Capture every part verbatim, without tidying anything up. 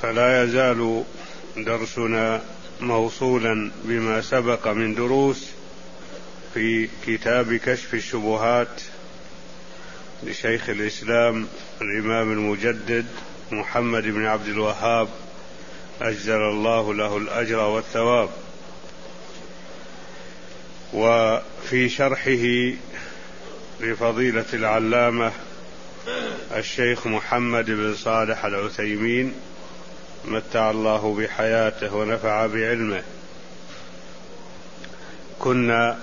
فلا يزال درسنا موصولا بما سبق من دروس في كتاب كشف الشبهات لشيخ الإسلام الإمام المجدد محمد بن عبد الوهاب أجزل الله له الأجر والثواب. وفي شرحه لفضيلة العلامة الشيخ محمد بن صالح العثيمين متع الله بحياته ونفع بعلمه، كنا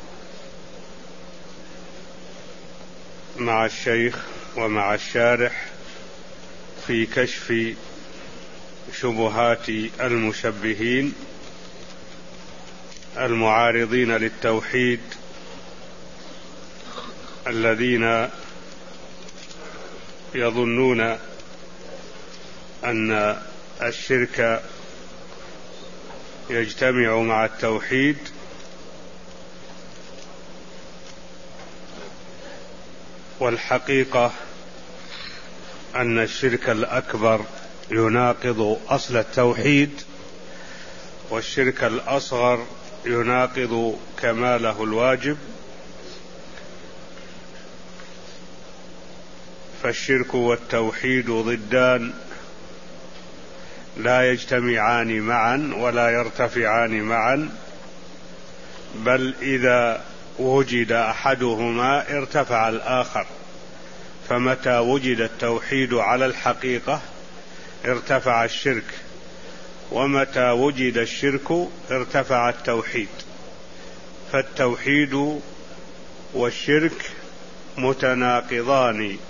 مع الشيخ ومع الشارح في كشف شبهات المشبهين المعارضين للتوحيد الذين يظنون أن الشرك يجتمع مع التوحيد، والحقيقة أن الشرك الأكبر يناقض أصل التوحيد، والشرك الأصغر يناقض كماله الواجب. فالشرك والتوحيد ضدان لا يجتمعان معا ولا يرتفعان معا، بل إذا وجد أحدهما ارتفع الآخر. فمتى وجد التوحيد على الحقيقة ارتفع الشرك، ومتى وجد الشرك ارتفع التوحيد. فالتوحيد والشرك متناقضان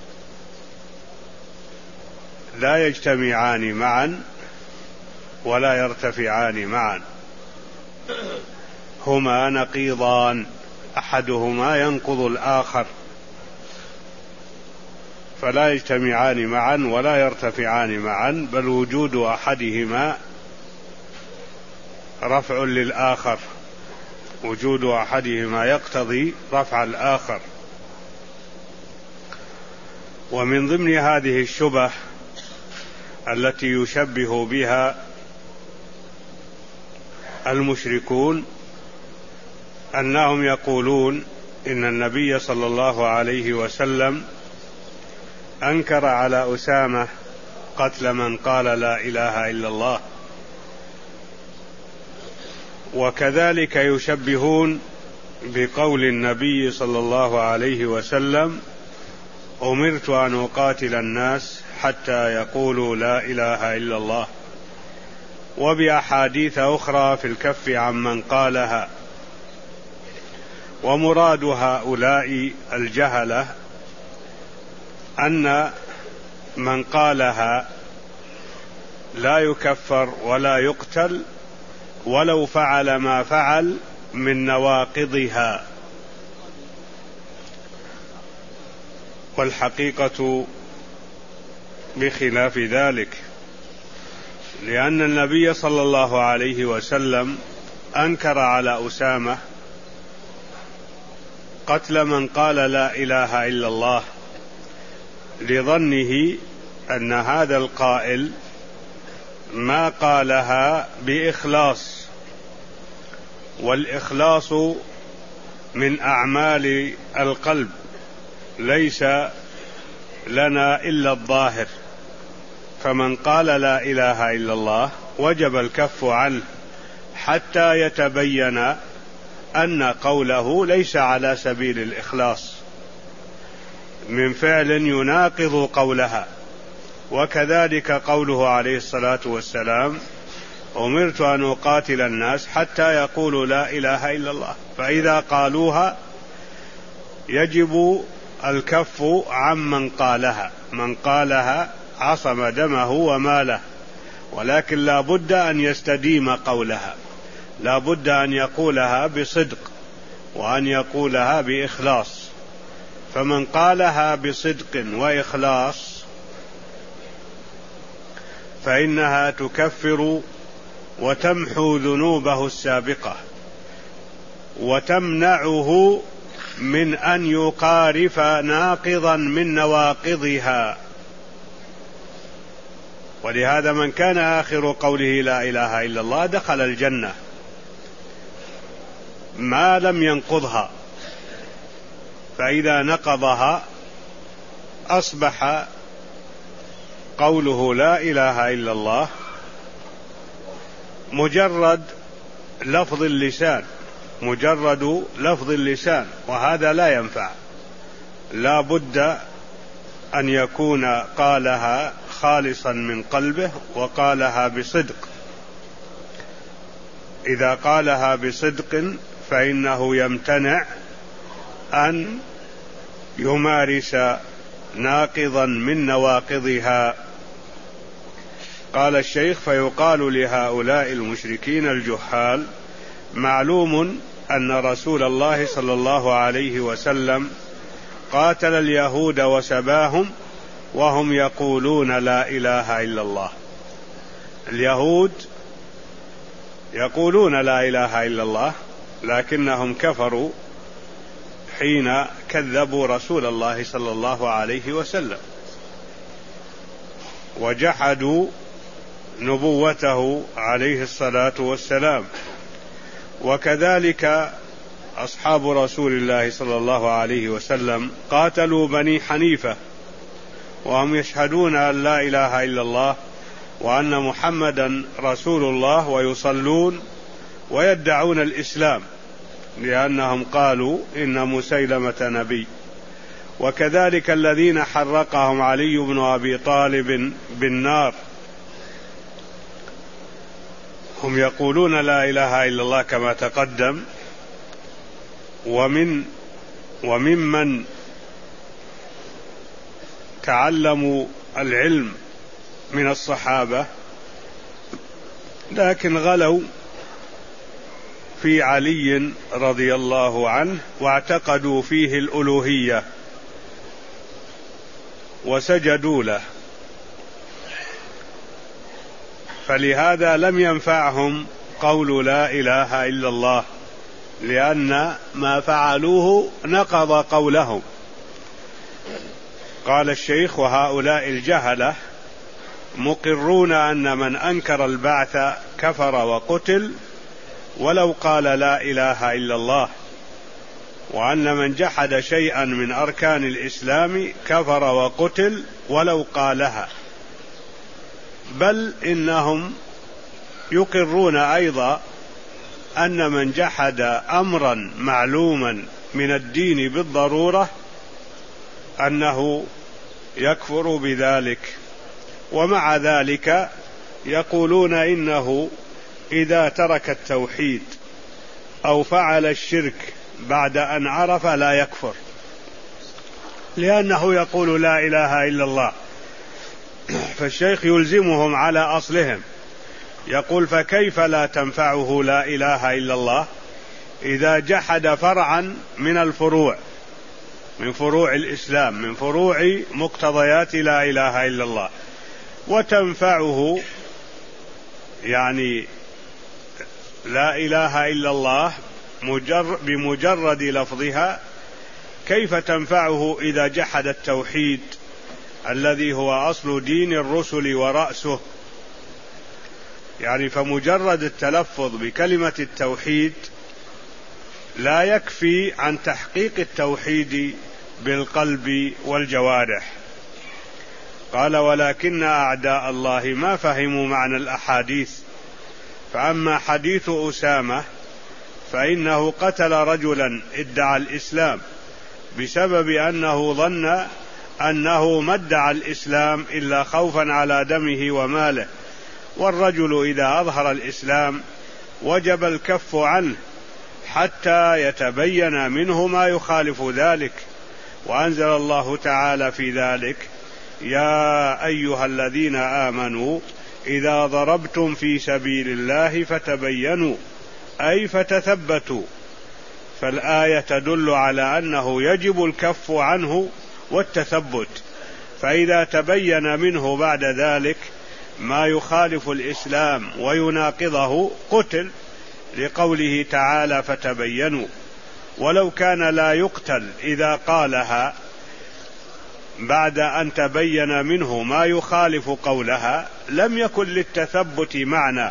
لا يجتمعان معا ولا يرتفعان معا، هما نقيضان، أحدهما ينقض الآخر، فلا يجتمعان معا ولا يرتفعان معا، بل وجود أحدهما رفع للآخر، وجود أحدهما يقتضي رفع الآخر. ومن ضمن هذه الشبه التي يشبه بها المشركون أنهم يقولون إن النبي صلى الله عليه وسلم أنكر على أسامة قتل من قال لا إله إلا الله، وكذلك يشبهون بقول النبي صلى الله عليه وسلم أمرت أن أقاتل الناس حتى يقولوا لا إله إلا الله، وبأحاديث أخرى في الكف عمن قالها. ومراد هؤلاء الجهلة أن من قالها لا يكفر ولا يقتل ولو فعل ما فعل من نواقضها. والحقيقة بخلاف ذلك، لأن النبي صلى الله عليه وسلم أنكر على أسامة قتل من قال لا إله إلا الله لظنه أن هذا القائل ما قالها بإخلاص، والإخلاص من أعمال القلب، ليس لنا إلا الظاهر. فمن قال لا إله إلا الله وجب الكف عنه حتى يتبين أن قوله ليس على سبيل الإخلاص من فعل يناقض قولها. وكذلك قوله عليه الصلاة والسلام أمرت أن أقاتل الناس حتى يقولوا لا إله إلا الله، فإذا قالوها يجب الكف عمن قالها. من قالها عصم دمه وماله، ولكن لا بد أن يستديم قولها، لا بد أن يقولها بصدق وأن يقولها بإخلاص. فمن قالها بصدق وإخلاص فإنها تكفر وتمحو ذنوبه السابقة، وتمنعه من أن يقارف ناقضا من نواقضها. ولهذا من كان آخر قوله لا إله إلا الله دخل الجنة ما لم ينقضها، فإذا نقضها أصبح قوله لا إله إلا الله مجرد لفظ اللسان، مجرد لفظ اللسان، وهذا لا ينفع، لا بد أن يكون قالها خالصا من قلبه وقالها بصدق. إذا قالها بصدق فإنه يمتنع أن يمارس ناقضا من نواقضها. قال الشيخ: فيقال لهؤلاء المشركين الجهال: معلوم أن رسول الله صلى الله عليه وسلم قاتل اليهود وسباهم وهم يقولون لا إله إلا الله. اليهود يقولون لا إله إلا الله، لكنهم كفروا حين كذبوا رسول الله صلى الله عليه وسلم وجحدوا نبوته عليه الصلاة والسلام. وكذلك أصحاب رسول الله صلى الله عليه وسلم قاتلوا بني حنيفة وهم يشهدون أن لا إله إلا الله وأن محمدا رسول الله، ويصلون ويدعون الإسلام لأنهم قالوا إن مسيلمة نبي. وكذلك الذين حرقهم علي بن أبي طالب بالنار هم يقولون لا إله إلا الله كما تقدم. ومن وممن تعلموا العلم من الصحابة لكن غلوا في علي رضي الله عنه واعتقدوا فيه الألوهية وسجدوا له، فلهذا لم ينفعهم قول لا إله إلا الله، لأن ما فعلوه نقض قولهم. قال الشيخ: وهؤلاء الجهلة مقرون أن من أنكر البعث كفر وقتل ولو قال لا إله إلا الله، وأن من جحد شيئا من أركان الإسلام كفر وقتل ولو قالها، بل إنهم يقرون أيضا أن من جحد أمرا معلوما من الدين بالضرورة أنه يكفر بذلك. ومع ذلك يقولون إنه إذا ترك التوحيد أو فعل الشرك بعد أن عرف لا يكفر، لأنه يقول لا إله إلا الله. فالشيخ يلزمهم على أصلهم، يقول: فكيف لا تنفعه لا إله إلا الله إذا جحد فرعا من الفروع من فروع الإسلام، من فروع مقتضيات لا إله إلا الله، وتنفعه يعني لا إله إلا الله مجرد بمجرد لفظها، كيف تنفعه إذا جحد التوحيد الذي هو أصل دين الرسل ورأسه؟ يعني فمجرد التلفظ بكلمة التوحيد لا يكفي عن تحقيق التوحيد بالقلب والجوارح. قال: ولكن أعداء الله ما فهموا معنى الأحاديث. فأما حديث أسامة فإنه قتل رجلا ادعى الإسلام بسبب أنه ظن أنه ما ادعى الإسلام إلا خوفا على دمه وماله، والرجل إذا أظهر الإسلام وجب الكف عنه حتى يتبين منه ما يخالف ذلك. وأنزل الله تعالى في ذلك: يا أيها الذين آمنوا إذا ضربتم في سبيل الله فتبينوا، أي فتثبتوا. فالآية تدل على أنه يجب الكف عنه والتثبت، فإذا تبين منه بعد ذلك ما يخالف الإسلام ويناقضه قتل، لقوله تعالى: فتبينوا. ولو كان لا يقتل إذا قالها بعد أن تبين منه ما يخالف قولها لم يكن للتثبت معنى.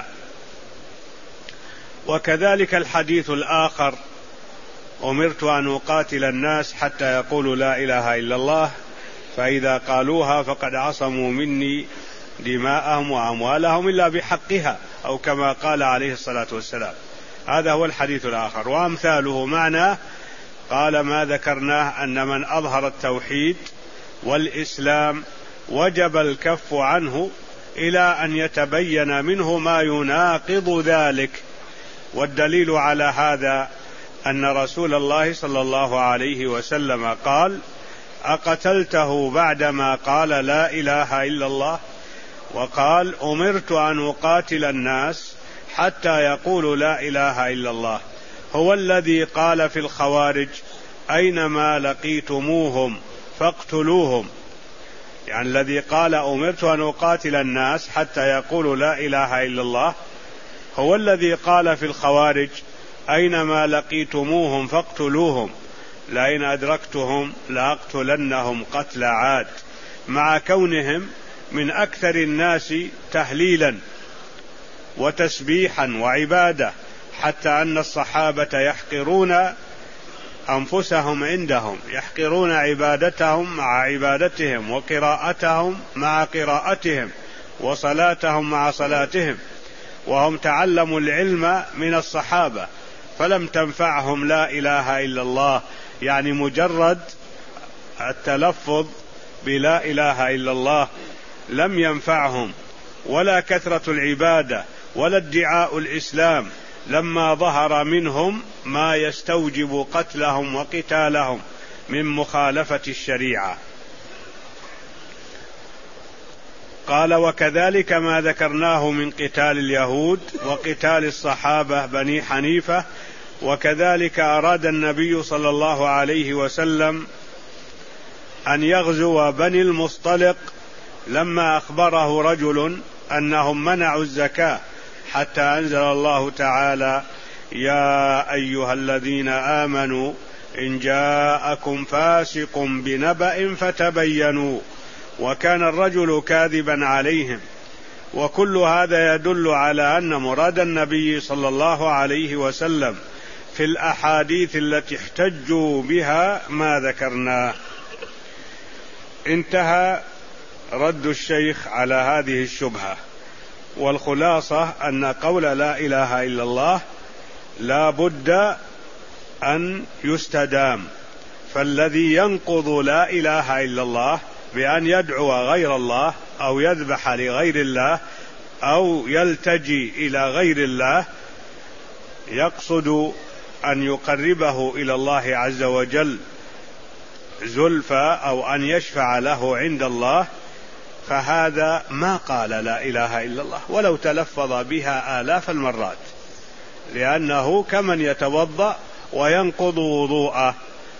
وكذلك الحديث الآخر: أمرت أن أقاتل الناس حتى يقولوا لا إله إلا الله فإذا قالوها فقد عصموا مني دماءهم وأموالهم إلا بحقها، أو كما قال عليه الصلاة والسلام. هذا هو الحديث الآخر. وأمثاله معناه قال: ما ذكرناه أن من أظهر التوحيد والإسلام وجب الكف عنه إلى أن يتبين منه ما يناقض ذلك. والدليل على هذا أن رسول الله صلى الله عليه وسلم قال: أقتلته بعدما قال لا إله إلا الله؟ وقال: أمرت أن أقاتل الناس حتى يقولوا لا إله إلا الله. هو الذي قال في الخوارج: أينما لقيتموهم فاقتلوهم. يعني الذي قال أمرت أن أقاتل الناس حتى يقولوا لا إله إلا الله هو الذي قال في الخوارج: أينما لقيتموهم فاقتلوهم، لئن أدركتهم لأقتلنهم قتل عاد، مع كونهم من أكثر الناس تهليلا وتسبيحا وعبادة، حتى أن الصحابة يحقرون أنفسهم عندهم، يحقرون عبادتهم مع عبادتهم، وقراءتهم مع قراءتهم، وصلاتهم مع صلاتهم، وهم تعلموا العلم من الصحابة، فلم تنفعهم لا إله إلا الله، يعني مجرد التلفظ بلا إله إلا الله لم ينفعهم، ولا كثرة العبادة ولا ادعاء الإسلام، لما ظهر منهم ما يستوجب قتلهم وقتالهم من مخالفة الشريعة. قال: وكذلك ما ذكرناه من قتال اليهود وقتال الصحابة بني حنيفة. وكذلك أراد النبي صلى الله عليه وسلم أن يغزو بني المصطلق لما أخبره رجل أنهم منعوا الزكاة، حتى أنزل الله تعالى: يا أيها الذين آمنوا إن جاءكم فاسق بنبأ فتبينوا. وكان الرجل كاذبا عليهم. وكل هذا يدل على أن مراد النبي صلى الله عليه وسلم في الأحاديث التي احتجوا بها ما ذكرناه. انتهى رد الشيخ على هذه الشبهة. والخلاصة أن قول لا إله إلا الله لا بد أن يستدام. فالذي ينقض لا إله إلا الله بأن يدعو غير الله أو يذبح لغير الله أو يلتجي إلى غير الله يقصد أن يقربه إلى الله عز وجل زلفى أو أن يشفع له عند الله، فهذا ما قال لا إله إلا الله ولو تلفظ بها آلاف المرات، لأنه كمن يتوضأ وينقض وضوءه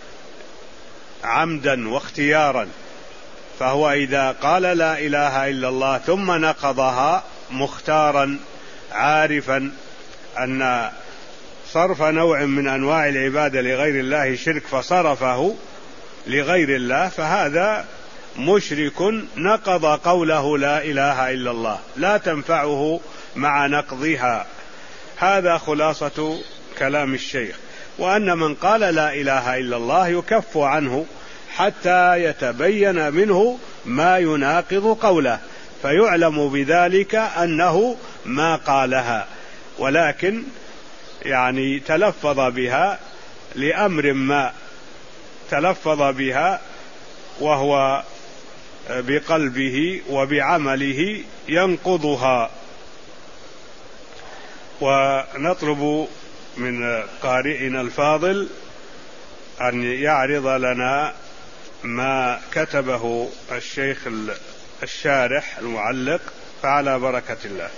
عمدا واختيارا، فهو إذا قال لا إله إلا الله ثم نقضها مختارا عارفا أن صرف نوع من أنواع العبادة لغير الله شرك فصرفه لغير الله، فهذا مشرك نقض قوله لا إله إلا الله، لا تنفعه مع نقضها. هذا خلاصة كلام الشيخ. وأن من قال لا إله إلا الله يكف عنه حتى يتبين منه ما يناقض قوله، فيعلم بذلك أنه ما قالها، ولكن يعني تلفظ بها لأمر ما، تلفظ بها وهو بقلبه وبعمله ينقضها. ونطلب من قارئنا الفاضل أن يعرض لنا ما كتبه الشيخ الشارح المعلق، فعلى بركة الله.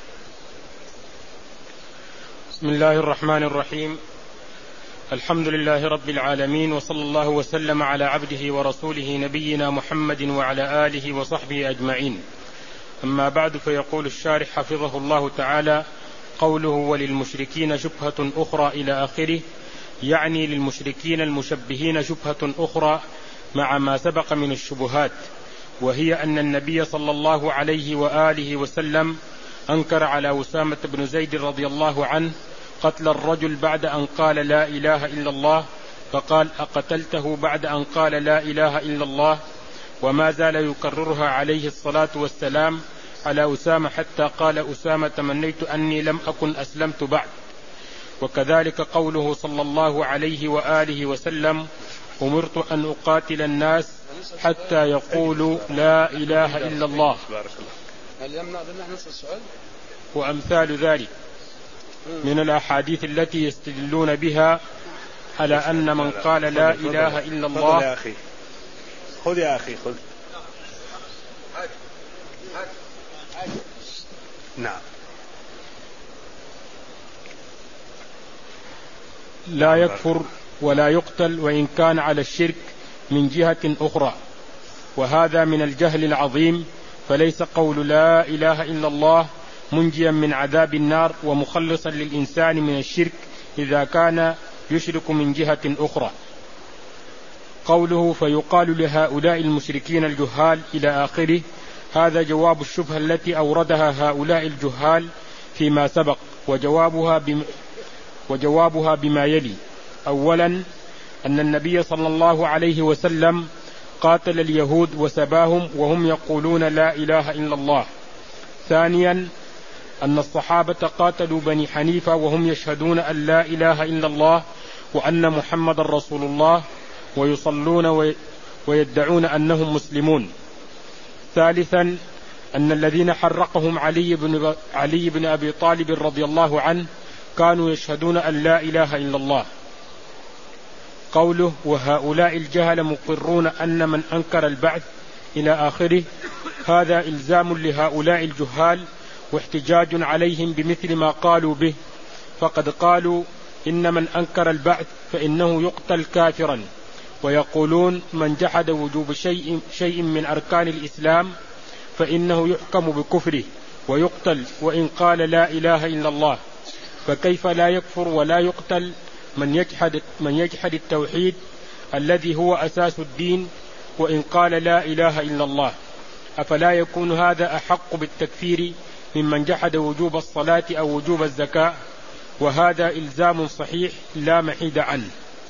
بسم الله الرحمن الرحيم. الحمد لله رب العالمين، وصلى الله وسلم على عبده ورسوله نبينا محمد وعلى آله وصحبه أجمعين. أما بعد، فيقول الشارح حفظه الله تعالى: قوله وللمشركين شبهة أخرى إلى آخره، يعني للمشركين المشبهين شبهة أخرى مع ما سبق من الشبهات، وهي أن النبي صلى الله عليه وآله وسلم أنكر على أسامة بن زيد رضي الله عنه قتل الرجل بعد أن قال لا إله إلا الله، فقال: أقتلته بعد أن قال لا إله إلا الله؟ وما زال يكررها عليه الصلاة والسلام على أسامة حتى قال أسامة: تمنيت أني لم أكن أسلمت بعد. وكذلك قوله صلى الله عليه وآله وسلم: أمرت أن أقاتل الناس حتى يقولوا لا إله إلا الله، وأمثال ذلك من الأحاديث التي يستدلون بها على أن من قال لا إله إلا الله. يا أخي خذ يا أخي خذ. نعم. لا يكفر ولا يقتل وإن كان على الشرك من جهة أخرى، وهذا من الجهل العظيم، فليس قول لا إله إلا الله منجيا من عذاب النار ومخلصا للإنسان من الشرك إذا كان يشرك من جهة أخرى. قوله فيقال لهؤلاء المشركين الجهال إلى آخره، هذا جواب الشبهة التي أوردها هؤلاء الجهال فيما سبق، وجوابها بم وجوابها بما يلي: أولا، أن النبي صلى الله عليه وسلم قاتل اليهود وسباهم وهم يقولون لا إله إلا الله. ثانيا، أن الصحابة قاتلوا بني حنيفة وهم يشهدون أن لا إله إلا الله وأن محمد رسول الله، ويصلون ويدعون أنهم مسلمون. ثالثا، أن الذين حرقهم علي بن, علي بن أبي طالب رضي الله عنه كانوا يشهدون أن لا إله إلا الله. قوله وهؤلاء الجهل مقرون أن من أنكر البعث إلى آخره، هذا إلزام لهؤلاء الجهال واحتجاج عليهم بمثل ما قالوا به، فقد قالوا إن من أنكر البعث فإنه يقتل كافرا، ويقولون من جحد وجوب شيء, شيء من أركان الإسلام فإنه يحكم بكفره ويقتل وإن قال لا إله إلا الله. فكيف لا يكفر ولا يقتل من يجحد, من يجحد التوحيد الذي هو أساس الدين وإن قال لا إله إلا الله؟ أفلا يكون هذا أحق بالتكفير ممن جحد وجوب الصلاة أو وجوب الزكاة؟ وهذا إلزام صحيح لا محيد عنه.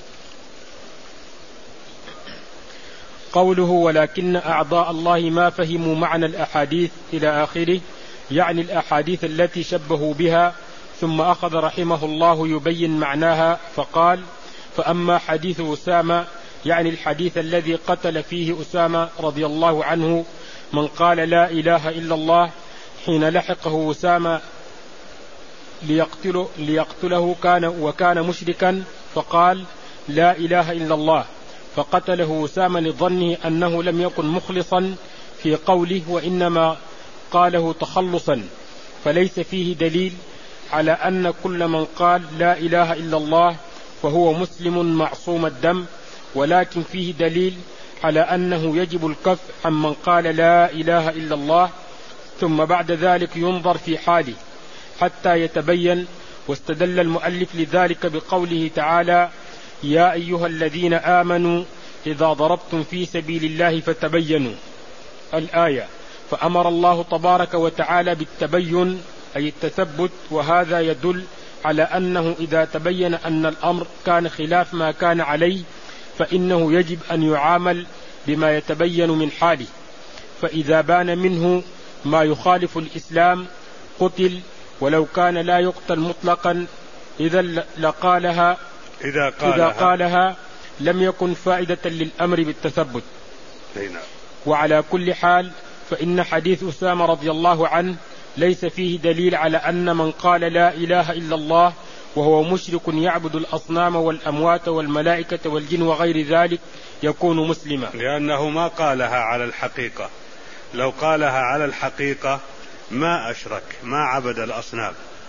قوله ولكن أعضاء الله ما فهموا معنى الأحاديث إلى آخره، يعني الأحاديث التي شبهوا بها، ثم أخذ رحمه الله يبين معناها فقال: فأما حديث أسامة، يعني الحديث الذي قتل فيه أسامة رضي الله عنه من قال لا إله إلا الله حين لحقه أسامة ليقتله, ليقتله كان وكان مشركا، فقال لا إله إلا الله، فقتله أسامة لظنه أنه لم يكن مخلصا في قوله وإنما قاله تخلصا، فليس فيه دليل على أن كل من قال لا إله إلا الله فهو مسلم معصوم الدم، ولكن فيه دليل على أنه يجب الكف عمن قال لا إله إلا الله، ثم بعد ذلك ينظر في حاله حتى يتبين. واستدل المؤلف لذلك بقوله تعالى: يا أيها الذين آمنوا إذا ضربتم في سبيل الله فتبينوا، الآية. فأمر الله تبارك وتعالى بالتبين أي التثبت، وهذا يدل على أنه إذا تبين أن الأمر كان خلاف ما كان عليه فإنه يجب أن يعامل بما يتبين من حاله، فإذا بان منه ما يخالف الإسلام قتل، ولو كان لا يقتل مطلقا إذا لقالها إذا قالها, إذا قالها لم يكن فائدة للأمر بالتثبت. وعلى كل حال فإن حديث أسامة رضي الله عنه ليس فيه دليل على أن من قال لا إله إلا الله وهو مشرك يعبد الأصنام والأموات والملائكة والجن وغير ذلك يكون مسلما، لأنه ما قالها على الحقيقة. لو قالها على الحقيقة ما أشرك، ما عبد الأصنام،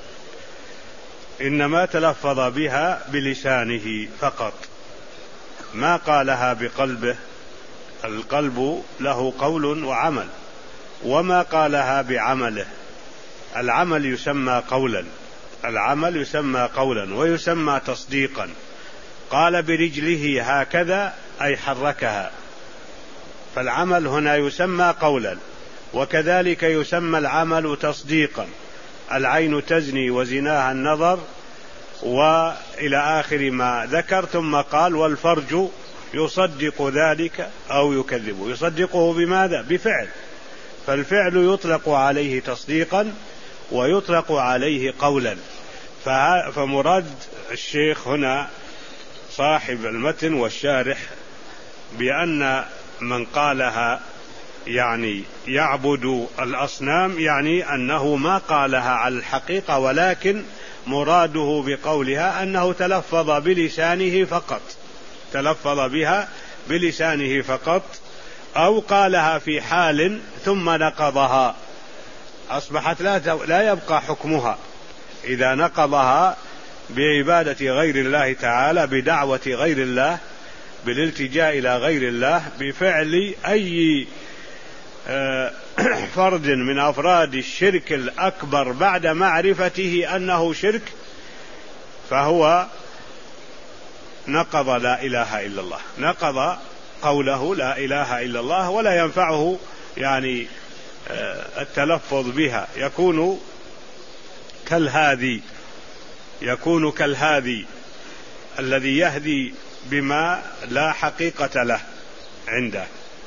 إنما تلفظ بها بلسانه فقط، ما قالها بقلبه. القلب له قول وعمل، وما قالها بعمله. العمل يسمى قولا، العمل يسمى قولا ويسمى تصديقا. قال برجله هكذا أي حركها، فالعمل هنا يسمى قولا، وكذلك يسمى العمل تصديقا. العين تزني وزناها النظر وإلى آخر ما ذكر، ثم قال والفرج يصدق ذلك أو يكذبه. يصدقه بماذا؟ بفعل، فالفعل يطلق عليه تصديقا ويطلق عليه قولا. فمراد الشيخ هنا صاحب المتن والشارح بأن من قالها يعني يعبد الأصنام، يعني أنه ما قالها على الحقيقة، ولكن مراده بقولها أنه تلفظ بلسانه فقط، تلفظ بها بلسانه فقط، أو قالها في حال ثم نقضها، أصبحت لا يبقى حكمها إذا نقضها بعبادة غير الله تعالى، بدعوة غير الله، بالالتجاء إلى غير الله، بفعل أي فرد من أفراد الشرك الأكبر بعد معرفته أنه شرك، فهو نقض لا إله إلا الله، نقض قوله لا إله إلا الله، ولا ينفعه يعني التلفظ بها، يكون كالهادي، يكون كالهادي الذي يهدي بما لا حقيقة له عنده.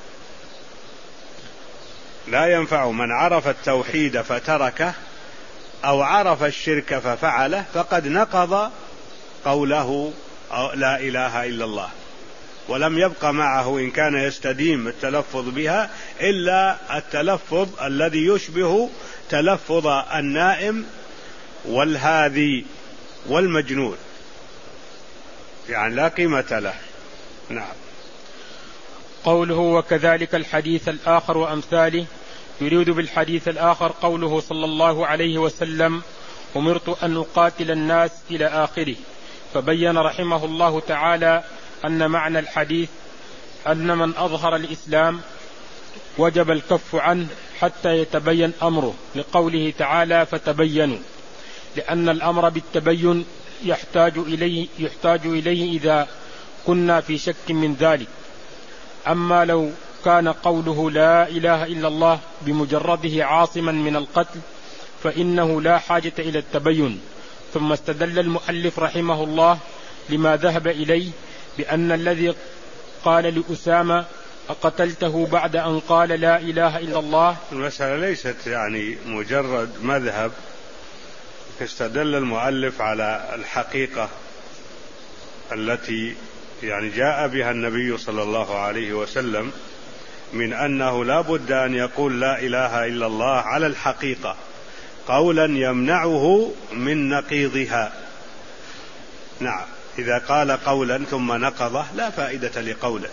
لا ينفع من عرف التوحيد فتركه أو عرف الشرك ففعله، فقد نقض قوله لا إله إلا الله، ولم يبق معه إن كان يستديم التلفظ بها إلا التلفظ الذي يشبه تلفظ النائم والهاذي والمجنون، يعني لا قيمة له. نعم. قوله وكذلك الحديث الآخر وأمثاله، يريد بالحديث الآخر قوله صلى الله عليه وسلم أمرت أن أقاتل الناس إلى آخره. فبين رحمه الله تعالى أن معنى الحديث أن من أظهر الإسلام وجب الكف عنه حتى يتبين أمره، لقوله تعالى فتبينوا، لأن الأمر بالتبين يحتاج إليه, يحتاج إليه إذا كنا في شك من ذلك. أما لو كان قوله لا إله إلا الله بمجرده عاصما من القتل فإنه لا حاجة إلى التبين. ثم استدل المؤلف رحمه الله لما ذهب إليه بأن الذي قال لأسامة أقتلته بعد أن قال لا إله إلا الله. المسألة ليست يعني مجرد مذهب، استدل المؤلف على الحقيقة التي يعني جاء بها النبي صلى الله عليه وسلم من أنه لا بد أن يقول لا إله إلا الله على الحقيقة قولا يمنعه من نقيضها. نعم، إذا قال قولا ثم نقضه لا فائدة لقوله.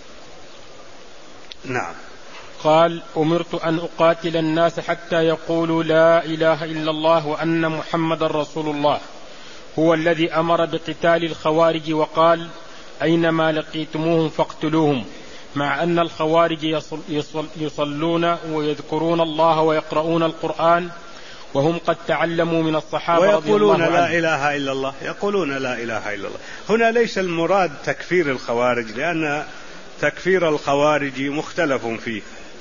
نعم. قال أمرت أن أقاتل الناس حتى يقولوا لا إله إلا الله وأن محمد رسول الله، هو الذي أمر بقتال الخوارج وقال أينما لقيتموهم فاقتلوهم، مع أن الخوارج يصل يصل يصلون ويذكرون الله ويقرؤون القرآن وهم قد تعلموا من الصحابة ويقولون لا إله إلا الله، يقولون لا إله إلا الله. هنا ليس المراد تكفير الخوارج، لأن تكفير الخوارج مختلف فيه،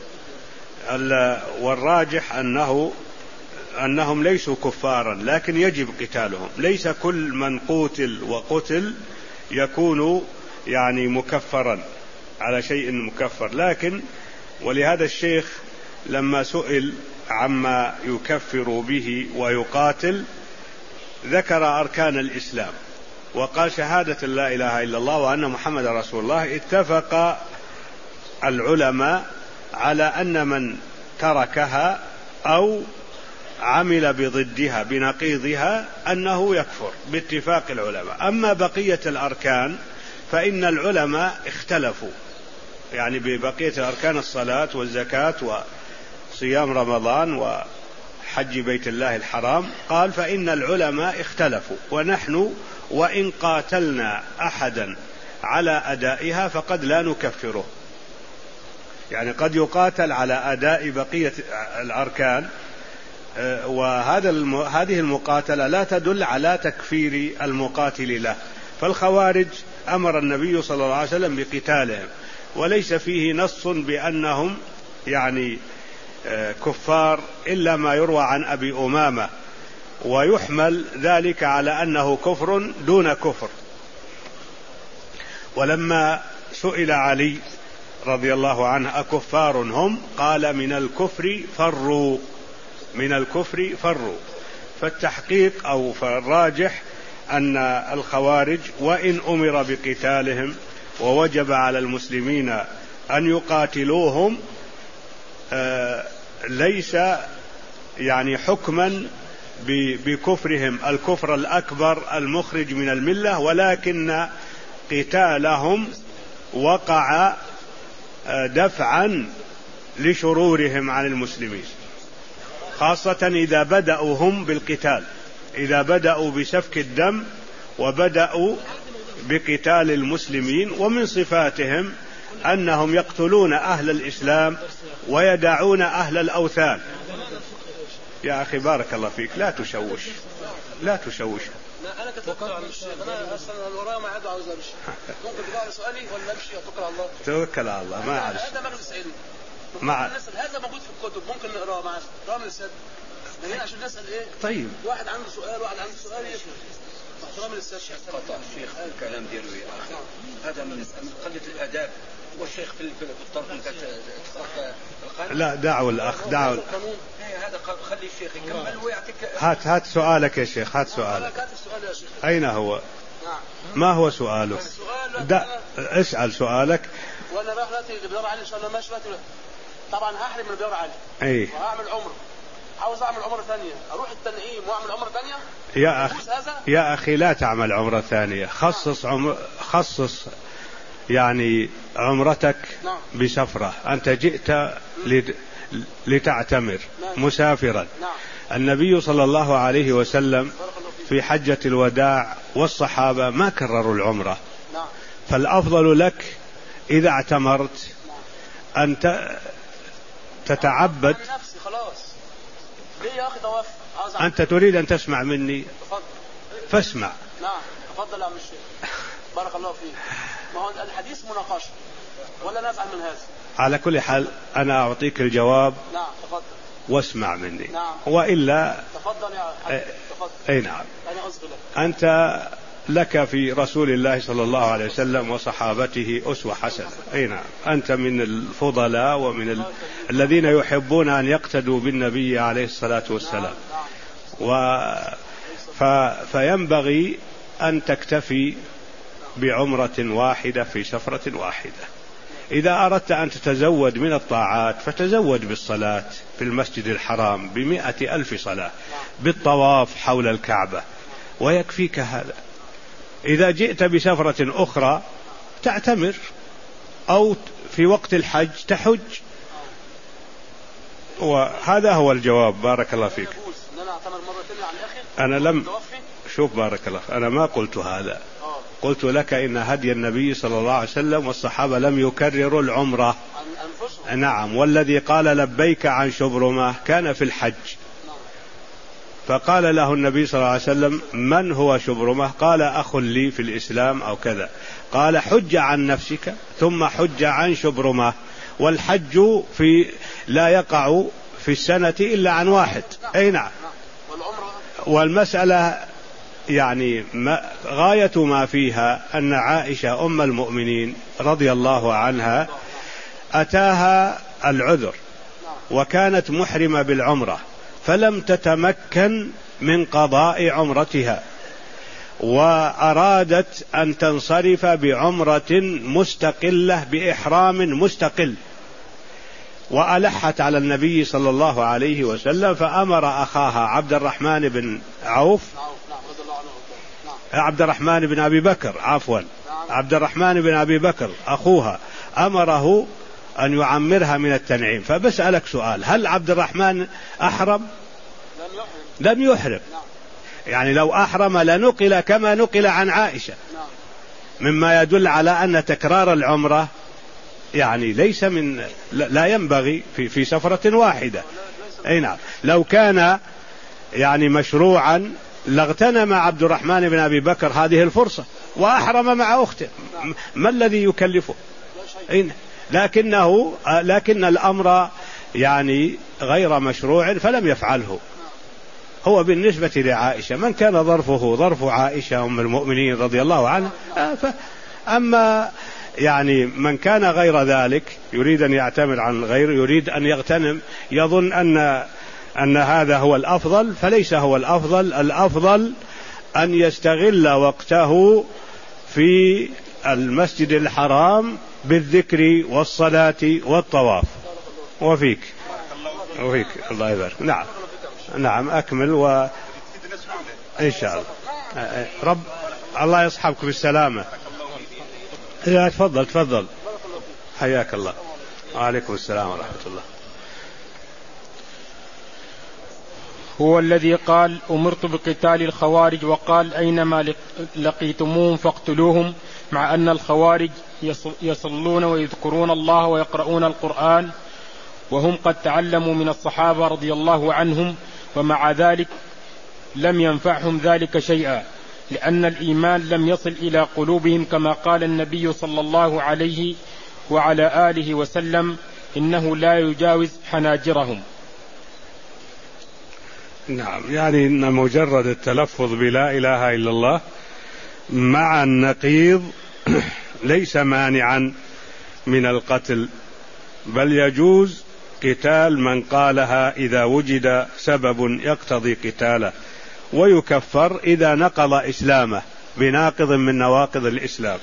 والراجح أنه أنهم ليسوا كفارا لكن يجب قتالهم. ليس كل من قتل وقتل يكون يعني مكفرا على شيء مكفر، لكن ولهذا الشيخ لما سئل عما يكفر به ويقاتل ذكر أركان الإسلام وقال شهادة لا إله إلا الله وأن محمد رسول الله. اتفق العلماء على أن من تركها أو عمل بضدها بنقيضها أنه يكفر باتفاق العلماء. أما بقية الأركان فإن العلماء اختلفوا، يعني ببقية الأركان الصلاة والزكاة وصيام رمضان وحج بيت الله الحرام، قال فإن العلماء اختلفوا، ونحن وإن قاتلنا أحدا على أدائها فقد لا نكفره. يعني قد يقاتل على أداء بقية الأركان، وهذا هذه المقاتلة لا تدل على تكفير المقاتل له. فالخوارج أمر النبي صلى الله عليه وسلم بقتالهم، وليس فيه نص بأنهم يعني كفار إلا ما يروى عن أبي أمامة، ويحمل ذلك على أنه كفر دون كفر. ولما سئل علي رضي الله عنه أكفار هم؟ قال من الكفر فروا، من الكفر فروا. فالتحقيق أو فالراجح أن الخوارج وإن أمر بقتالهم ووجب على المسلمين أن يقاتلوهم آه ليس يعني حكما بكفرهم الكفر الأكبر المخرج من الملة، ولكن قتالهم وقع دفعا لشرورهم عن المسلمين، خاصة إذا بدأوا هم بالقتال، إذا بدأوا بسفك الدم وبدأوا بقتال المسلمين. ومن صفاتهم أنهم يقتلون أهل الإسلام ويدعون أهل الأوثان. يا أخي بارك الله فيك، لا تشوش لا تشوش. أنا كتبت عن الشيخ، أنا أصلا الوراء ما عاد عاوز أمشي. ممكن تقرأ سؤالي ولا أمشي أتوكل على الله؟ توكل على الله، ما أعرف. هذا مجلس علم. مع هذا موجود في الكتب، ممكن نقرأه معاه. رامي السد. هنا عشان نسأل إيه؟ طيب. واحد عنده سؤال، واحد عنده سؤال يسأل. رامي السد. قطع الشيخ الكلام ديالو يا أخي. هذا من قلة الأداب. والشيخ في الطرف القانون. لا دعوا الأخ دعوا. هذا خلي الشيخ يكمل ويعطيك. هات هات سؤالك يا شيخ، هات سؤالك. هات السؤال يا شيخ. أين هو؟ ما هو سؤالك؟ دا اسأل سؤالك. وأنا راح دلوقتي بدور علي إن شاء الله ماشي دلوقتي. طبعا هحرم من بدور علي. أي. وهعمل عمرة. عاوز أعمل عمرة ثانية، أروح التنعيم وأعمل عمرة ثانية. يا أخي يا أخي لا تعمل عمرة ثانية، خصص عمر خصص يعني عمرتك بسفرة. أنت جئت لتعتمر مسافرا. النبي صلى الله عليه وسلم في حجة الوداع والصحابة ما كرروا العمرة، فالأفضل لك إذا اعتمرت أن تتعبد. أنت تريد أن تسمع مني فاسمع. نعم تفضل يا عم الشيخ بارك الله فيك. ما هو الحديث مناقشة ولا نزعل من هذا؟ على كل حال أنا أعطيك الجواب. نعم تفضل واسمع مني. نعم. وإلا تفضل يا حبيبي تفضل. أي نعم. أنا أصغي لك. أنت لك في رسول الله صلى الله عليه وسلم وصحابته أسوة حسنة. أي نعم. أنت من الفضلاء ومن ال... الذين يحبون أن يقتدوا بالنبي عليه الصلاة والسلام. و... ف... فينبغي أن تكتفي بعمرة واحدة في سفرة واحدة. إذا أردت أن تتزود من الطاعات فتزود بالصلاة في المسجد الحرام بمئة ألف صلاة، بالطواف حول الكعبة، ويكفيك هذا. إذا جئت بسفرة أخرى تعتمر، أو في وقت الحج تحج. وهذا هو الجواب. بارك الله فيك. أنا لم شوف بارك الله، أنا ما قلت هذا. قلت لك إن هدي النبي صلى الله عليه وسلم والصحابة لم يكرروا العمرة. نعم. والذي قال لبيك عن شبرمة كان في الحج، فقال له النبي صلى الله عليه وسلم من هو شبرمة؟ قال أخ لي في الإسلام أو كذا. قال حج عن نفسك ثم حج عن شبرمة. والحج في لا يقع في السنة إلا عن واحد. أي نعم. والمسألة يعني ما غاية ما فيها أن عائشة أم المؤمنين رضي الله عنها أتاها العذر وكانت محرمة بالعمرة، فلم تتمكن من قضاء عمرتها، وأرادت أن تنصرف بعمرة مستقلة بإحرام مستقل، وألحت على النبي صلى الله عليه وسلم، فأمر أخاها عبد الرحمن بن عوف عبد الرحمن بن أبي بكر عفوا عبد الرحمن بن أبي بكر أخوها أمره أن يعمرها من التنعيم. فبسألك سؤال، هل عبد الرحمن أحرم؟ لم يحرم. يعني لو أحرم لنقل كما نقل عن عائشة، مما يدل على أن تكرار العمرة يعني ليس من لا ينبغي في في سفرة واحدة. أي نعم. لو كان يعني مشروعا لاغتنم عبد الرحمن بن أبي بكر هذه الفرصة وأحرم مع أخته. ما الذي يكلفه؟ لكنه لكن الأمر يعني غير مشروع فلم يفعله. هو بالنسبة لعائشة من كان ظرفه ظرف عائشة أم المؤمنين رضي الله عنها، أما يعني من كان غير ذلك يريد أن يعتمد عن غير، يريد أن يغتنم، يظن أن أن هذا هو الأفضل، فليس هو الأفضل. الأفضل أن يستغل وقته في المسجد الحرام بالذكر والصلاة والطواف. وفيك وفيك الله يبارك. نعم نعم أكمل و إن شاء الله. رب الله يصحبك بالسلامة. لا تفضل تفضل حياك الله. وعليكم السلام ورحمة الله. هو الذي قال أمرت بقتال الخوارج، وقال أينما لقيتموهم فاقتلوهم، مع أن الخوارج يصلون ويذكرون الله ويقرؤون القرآن وهم قد تعلموا من الصحابة رضي الله عنهم، ومع ذلك لم ينفعهم ذلك شيئا، لأن الإيمان لم يصل إلى قلوبهم، كما قال النبي صلى الله عليه وعلى آله وسلم إنه لا يجاوز حناجرهم. نعم، يعني إن مجرد التلفظ بلا إله إلا الله مع النقيض ليس مانعا من القتل، بل يجوز قتال من قالها إذا وجد سبب يقتضي قتاله، ويكفر إذا نقض إسلامه بناقض من نواقض الإسلام.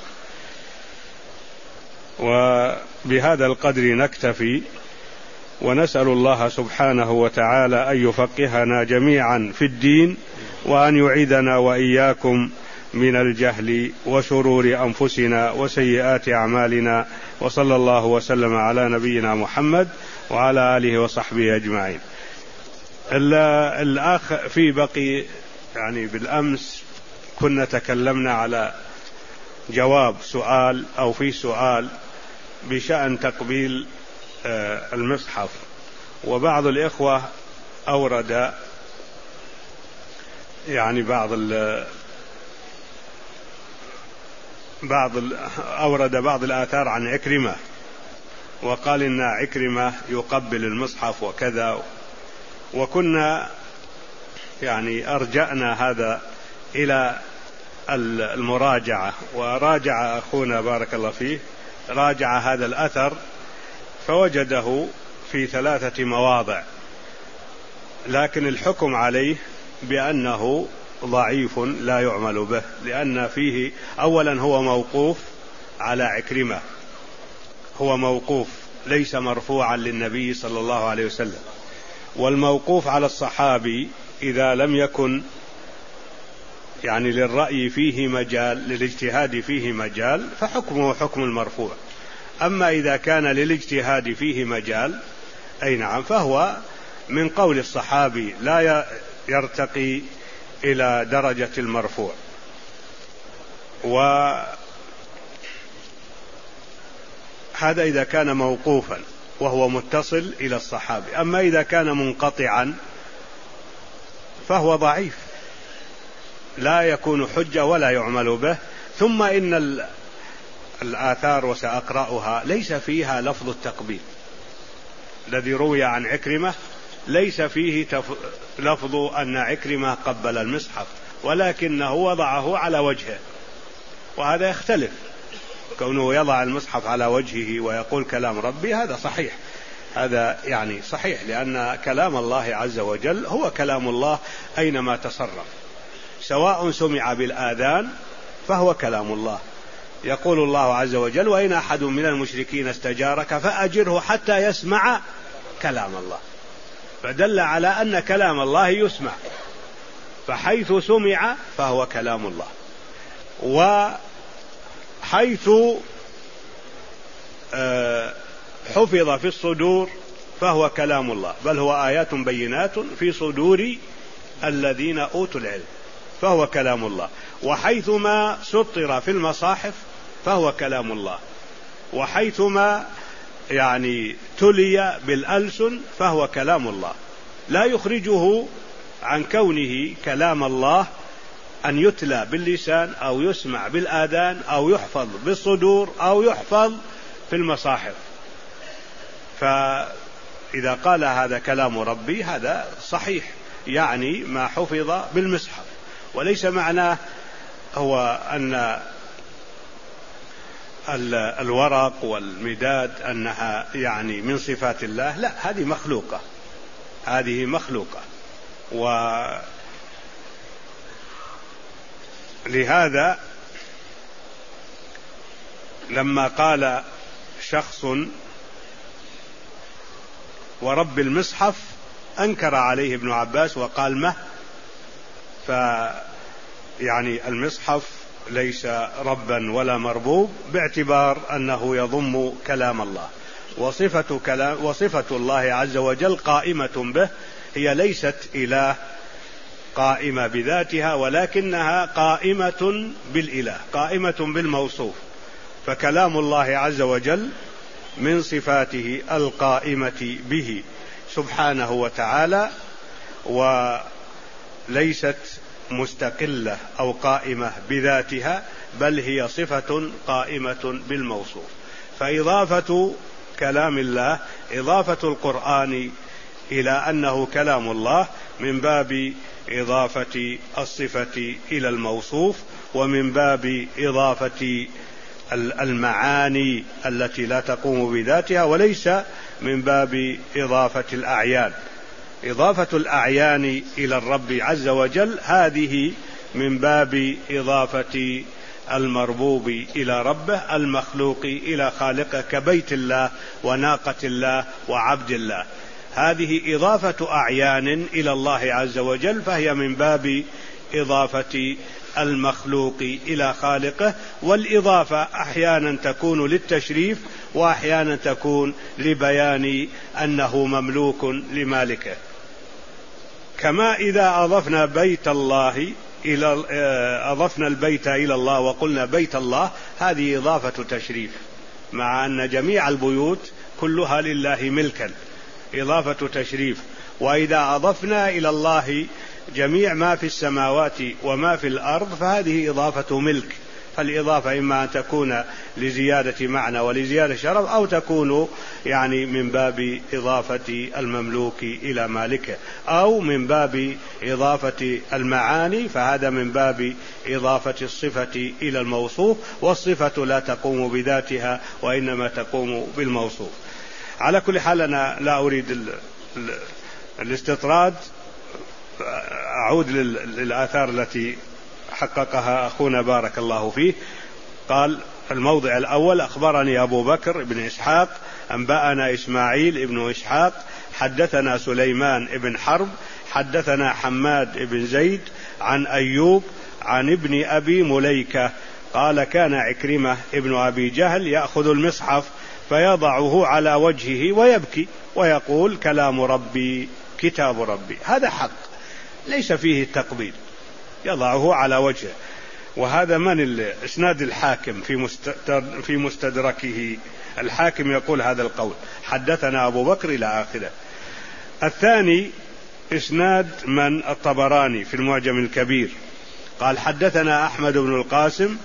وبهذا القدر نكتفي، ونسأل الله سبحانه وتعالى أن يفقهنا جميعا في الدين، وأن يعيذنا وإياكم من الجهل وشرور أنفسنا وسيئات أعمالنا، وصلى الله وسلم على نبينا محمد وعلى آله وصحبه أجمعين. الأخ في بقي يعني بالأمس كنا تكلمنا على جواب سؤال أو في سؤال بشأن تقبيل المصحف، وبعض الإخوة أورد يعني بعض ال بعض ال أورد بعض الآثار عن عكرمة، وقال إن عكرمة يقبل المصحف وكذا، وكنا يعني أرجعنا هذا إلى المراجعة، وراجع أخونا بارك الله فيه راجع هذا الأثر فوجده في ثلاثة مواضع، لكن الحكم عليه بأنه ضعيف لا يعمل به، لأن فيه أولا هو موقوف على عكرمة، هو موقوف ليس مرفوعا للنبي صلى الله عليه وسلم، والموقوف على الصحابي إذا لم يكن يعني للرأي فيه مجال، للاجتهاد فيه مجال، فحكمه حكم المرفوع. أما إذا كان للاجتهاد فيه مجال أي نعم فهو من قول الصحابي لا يرتقي إلى درجة المرفوع. وهذا إذا كان موقوفا وهو متصل إلى الصحابي، أما إذا كان منقطعا فهو ضعيف لا يكون حجة ولا يعمل به. ثم إن الآثار وسأقرأها ليس فيها لفظ التقبيل، الذي روي عن عكرمة ليس فيه تف... لفظ أن عكرمة قبل المصحف، ولكنه وضعه على وجهه، وهذا يختلف. كونه يضع المصحف على وجهه ويقول كلام ربي هذا صحيح، هذا يعني صحيح، لأن كلام الله عز وجل هو كلام الله أينما تصرف، سواء سمع بالآذان فهو كلام الله. يقول الله عز وجل وإن أحد من المشركين استجارك فأجره حتى يسمع كلام الله، فدل على أن كلام الله يسمع، فحيث سمع فهو كلام الله، وحيث حفظ في الصدور فهو كلام الله، بل هو آيات بينات في صدور الذين أوتوا العلم، فهو كلام الله. وحيثما سطر في المصاحف فهو كلام الله، وحيثما يعني تلي بالألسن فهو كلام الله. لا يخرجه عن كونه كلام الله أن يتلى باللسان أو يسمع بالآذان أو يحفظ بالصدور أو يحفظ في المصاحف، فإذا قال هذا كلام ربي هذا صحيح، يعني ما حفظ بالمصحف، وليس معناه هو أن الورق والمداد أنها يعني من صفات الله، لا، هذه مخلوقة، هذه مخلوقة. ولهذا لما قال شخص ورب المصحف أنكر عليه ابن عباس وقال مه، فيعني المصحف ليس ربا ولا مربوب باعتبار أنه يضم كلام الله، وصفة, كلام وصفة الله عز وجل قائمة به، هي ليست إله قائمة بذاتها، ولكنها قائمة بالإله، قائمة بالموصوف. فكلام الله عز وجل من صفاته القائمة به سبحانه وتعالى، وليست مستقلة أو قائمة بذاتها، بل هي صفة قائمة بالموصوف. فإضافة كلام الله، إضافة القرآن إلى أنه كلام الله من باب إضافة الصفة إلى الموصوف، ومن باب إضافة المعاني التي لا تقوم بذاتها، وليس من باب إضافة الأعيان. إضافة الأعيان إلى الرب عز وجل هذه من باب إضافة المربوب إلى ربه، المخلوق إلى خالقه، كبيت الله وناقة الله وعبد الله. هذه إضافة أعيان إلى الله عز وجل، فهي من باب إضافة المخلوق إلى خالقه. والإضافة أحيانا تكون للتشريف، وأحيانا تكون لبيان أنه مملوك لمالكه. كما إذا أضفنا بيت الله إلى أضفنا البيت إلى الله وقلنا بيت الله، هذه إضافة تشريف، مع أن جميع البيوت كلها لله ملكا، إضافة تشريف. وإذا أضفنا إلى الله جميع ما في السماوات وما في الأرض فهذه إضافة ملك. فالإضافة إما أن تكون لزيادة معنى ولزيادة شرف، أو تكون يعني من باب إضافة المملوك إلى مالكه، أو من باب إضافة المعاني، فهذا من باب إضافة الصفة إلى الموصوف، والصفة لا تقوم بذاتها وإنما تقوم بالموصوف. على كل حال أنا لا أريد ال ال الاستطراد، أعود للآثار التي حققها أخونا بارك الله فيه. قال الموضع الأول: أخبرني أبو بكر بن إسحاق أنبأنا إسماعيل بن إسحاق حدثنا سليمان بن حرب حدثنا حماد بن زيد عن أيوب عن ابن أبي مليكة قال: كان عكرمة ابن أبي جهل يأخذ المصحف فيضعه على وجهه ويبكي ويقول: كلام ربي كتاب ربي. هذا حق ليس فيه التقبيل، يضعه على وجهه. وهذا من إسناد الحاكم في مستدركه، الحاكم يقول هذا القول: حدثنا أبو بكر إلى آخره. الثاني إسناد من الطبراني في المعجم الكبير قال: حدثنا أحمد بن القاسم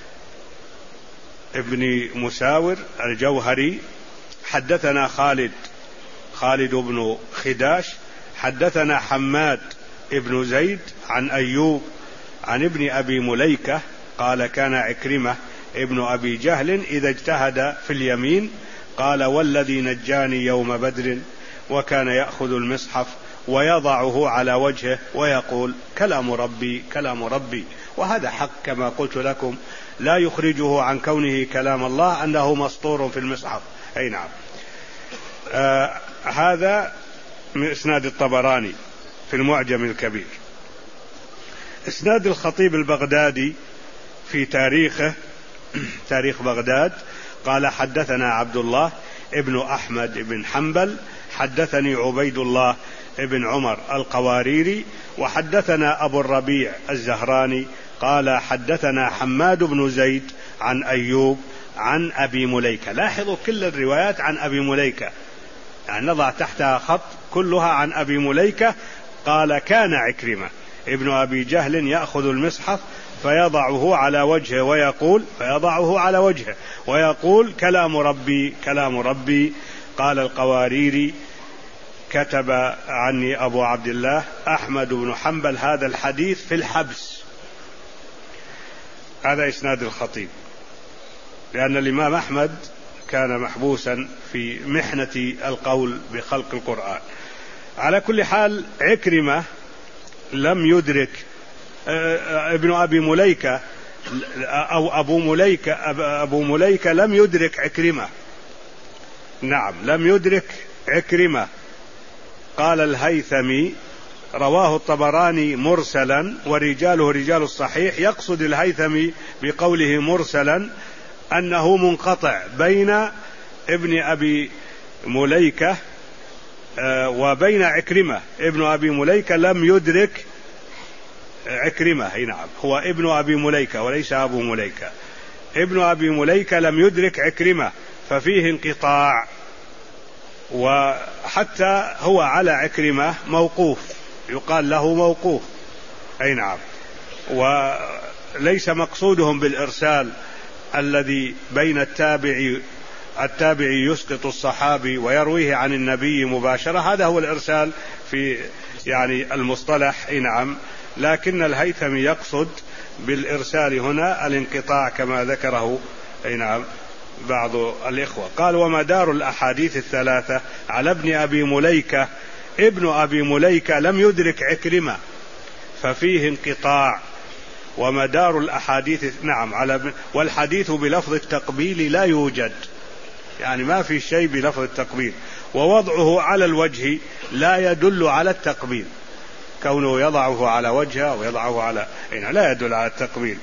ابن مساور الجوهري حدثنا خالد خالد بن خداش حدثنا حماد ابن زيد عن أيوب عن ابن أبي مليكة قال: كان عكرمة ابن أبي جهل إذا اجتهد في اليمين قال: والذي نجاني يوم بدر، وكان يأخذ المصحف ويضعه على وجهه ويقول: كلام ربي كلام ربي. وهذا حق كما قلت لكم، لا يخرجه عن كونه كلام الله أنه مسطور في المصحف. أي نعم. آه هذا من إسناد الطبراني في المعجم الكبير. إسناد الخطيب البغدادي في تاريخه تاريخ بغداد قال: حدثنا عبد الله ابن أحمد بن حنبل حدثني عبيد الله ابن عمر القواريري وحدثنا أبو الربيع الزهراني قال: حدثنا حماد بن زيد عن أيوب عن أبي مليكة. لاحظوا كل الروايات عن أبي مليكة، يعني نضع تحتها خط، كلها عن أبي مليكة. قال: كان عكرمة ابن أبي جهل يأخذ المصحف فيضعه على وجهه ويقول فيضعه على وجهه ويقول: كلام ربي كلام ربي. قال القواريري: كتب عني أبو عبد الله أحمد بن حنبل هذا الحديث في الحبس. هذا إسناد الخطيب، لأن الإمام أحمد كان محبوسا في محنة القول بخلق القرآن. على كل حال عكرمة لم يدرك ابن أبي مليكة أو أبو مليكة أبو مليكة لم يدرك عكرمة. نعم لم يدرك عكرمة. قال الهيثمي: رواه الطبراني مرسلا ورجاله رجال الصحيح. يقصد الهيثمي بقوله مرسلا أنه منقطع بين ابن أبي مليكة وبين عكرمة. ابن أبي مليكة لم يدرك عكرمة. نعم هو ابن أبي مليكة وليس أبو مليكة. ابن أبي مليكة لم يدرك عكرمة، ففيه انقطاع. وحتى هو على عكرمة موقوف، يقال له موقوف. أي نعم. وليس مقصودهم بالإرسال الذي بين التابع التابعي يسقط الصحابي ويرويه عن النبي مباشرة، هذا هو الإرسال في يعني المصطلح. نعم. لكن الهيثمي يقصد بالإرسال هنا الانقطاع كما ذكره أي نعم بعض الإخوة. قال: ومدار الأحاديث الثلاثة على ابن أبي مليكة. ابن أبي مليكة لم يدرك عكرمة ففيه انقطاع. ومدار الأحاديث نعم على، والحديث بلفظ التقبيل لا يوجد، يعني ما في شيء بلفظ التقبيل. ووضعه على الوجه لا يدل على التقبيل، كونه يضعه على وجهه ويضعه على هنا لا يدل على التقبيل.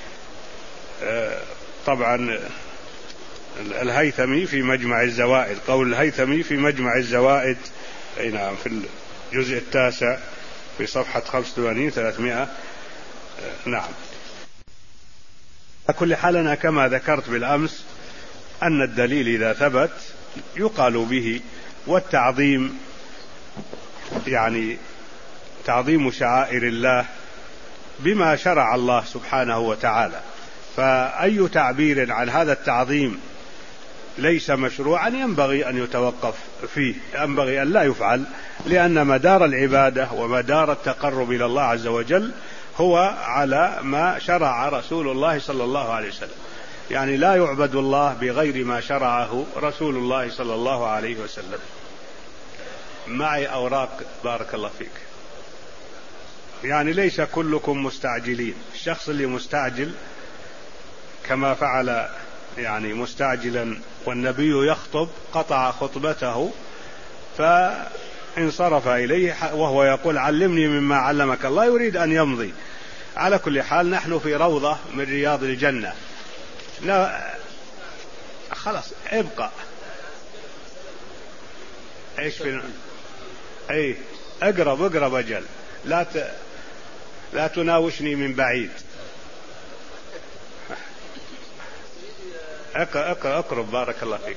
طبعا الهيثمي في مجمع الزوائد، قول الهيثمي في مجمع الزوائد أي نعم في الجزء التاسع في صفحة خمسة وثمانين ثلاثمائة. نعم. على كل حال أنا كما ذكرت بالأمس أن الدليل إذا ثبت يقال به. والتعظيم يعني تعظيم شعائر الله بما شرع الله سبحانه وتعالى، فأي تعبير عن هذا التعظيم ليس مشروعا ينبغي أن يتوقف فيه، ينبغي أن لا يفعل، لأن مدار العبادة ومدار التقرب إلى الله عز وجل هو على ما شرع رسول الله صلى الله عليه وسلم. يعني لا يعبد الله بغير ما شرعه رسول الله صلى الله عليه وسلم. معي أوراق بارك الله فيك. يعني ليس كلكم مستعجلين. الشخص اللي مستعجل كما فعل يعني مستعجلا والنبي يخطب قطع خطبته فانصرف إليه وهو يقول: علمني مما علمك الله، يريد أن يمضي. على كل حال نحن في روضة من رياض الجنة. لا خلاص ابقى. ايش في اي اقرب اقرب اجل، لا ت... لا تناوشني من بعيد. اقرأ اقرأ اقرب بارك الله فيك.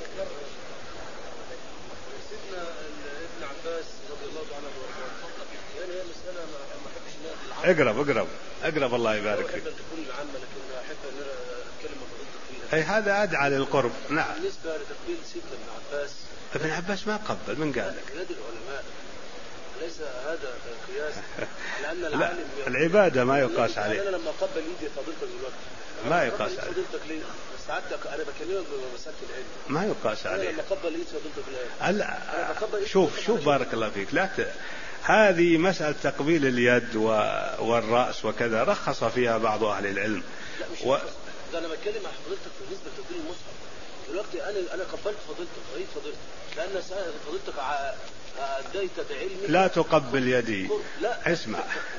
سيدنا ابن عباس رضي الله عنه وارضاه، يعني هي مسألة ما احبش اقرب اقرب اقرب الله يبارك فيك. تكون العامة لكن احب ان اتكلم مع فضيلتك فيها. اي هذا ادعى للقرب. نعم. بالنسبة لتقبيل سيدنا ابن عباس، ابن عباس ما قبل، من قال لك؟ يد العلماء ليس هذا قياس على ان لا العالم العبادة ما يقاس عليه. انا لما اقبل ايدي فضيلتك دلوقتي ما يقاس عليه. فضيلتك ليه؟ سعادتك انا بكلمك بمسألة العلم. ما يقاس عليه. انا لما اقبل ايدي فضيلتك ليه؟ شوف شوف بارك الله فيك. لا ت... هذه مسألة تقبيل اليد و... والرأس وكذا رخص فيها بعض أهل العلم. لا مش و... ده أنا بتكلم مع فضيلتك بالنسبة لتقبيل المصحف. دلوقتي أنا أنا قبلت فضيلتك وعيد فضيلتك لأن فضيلتك أديت بعلمك. لا تقبل يدي. لا اسمع.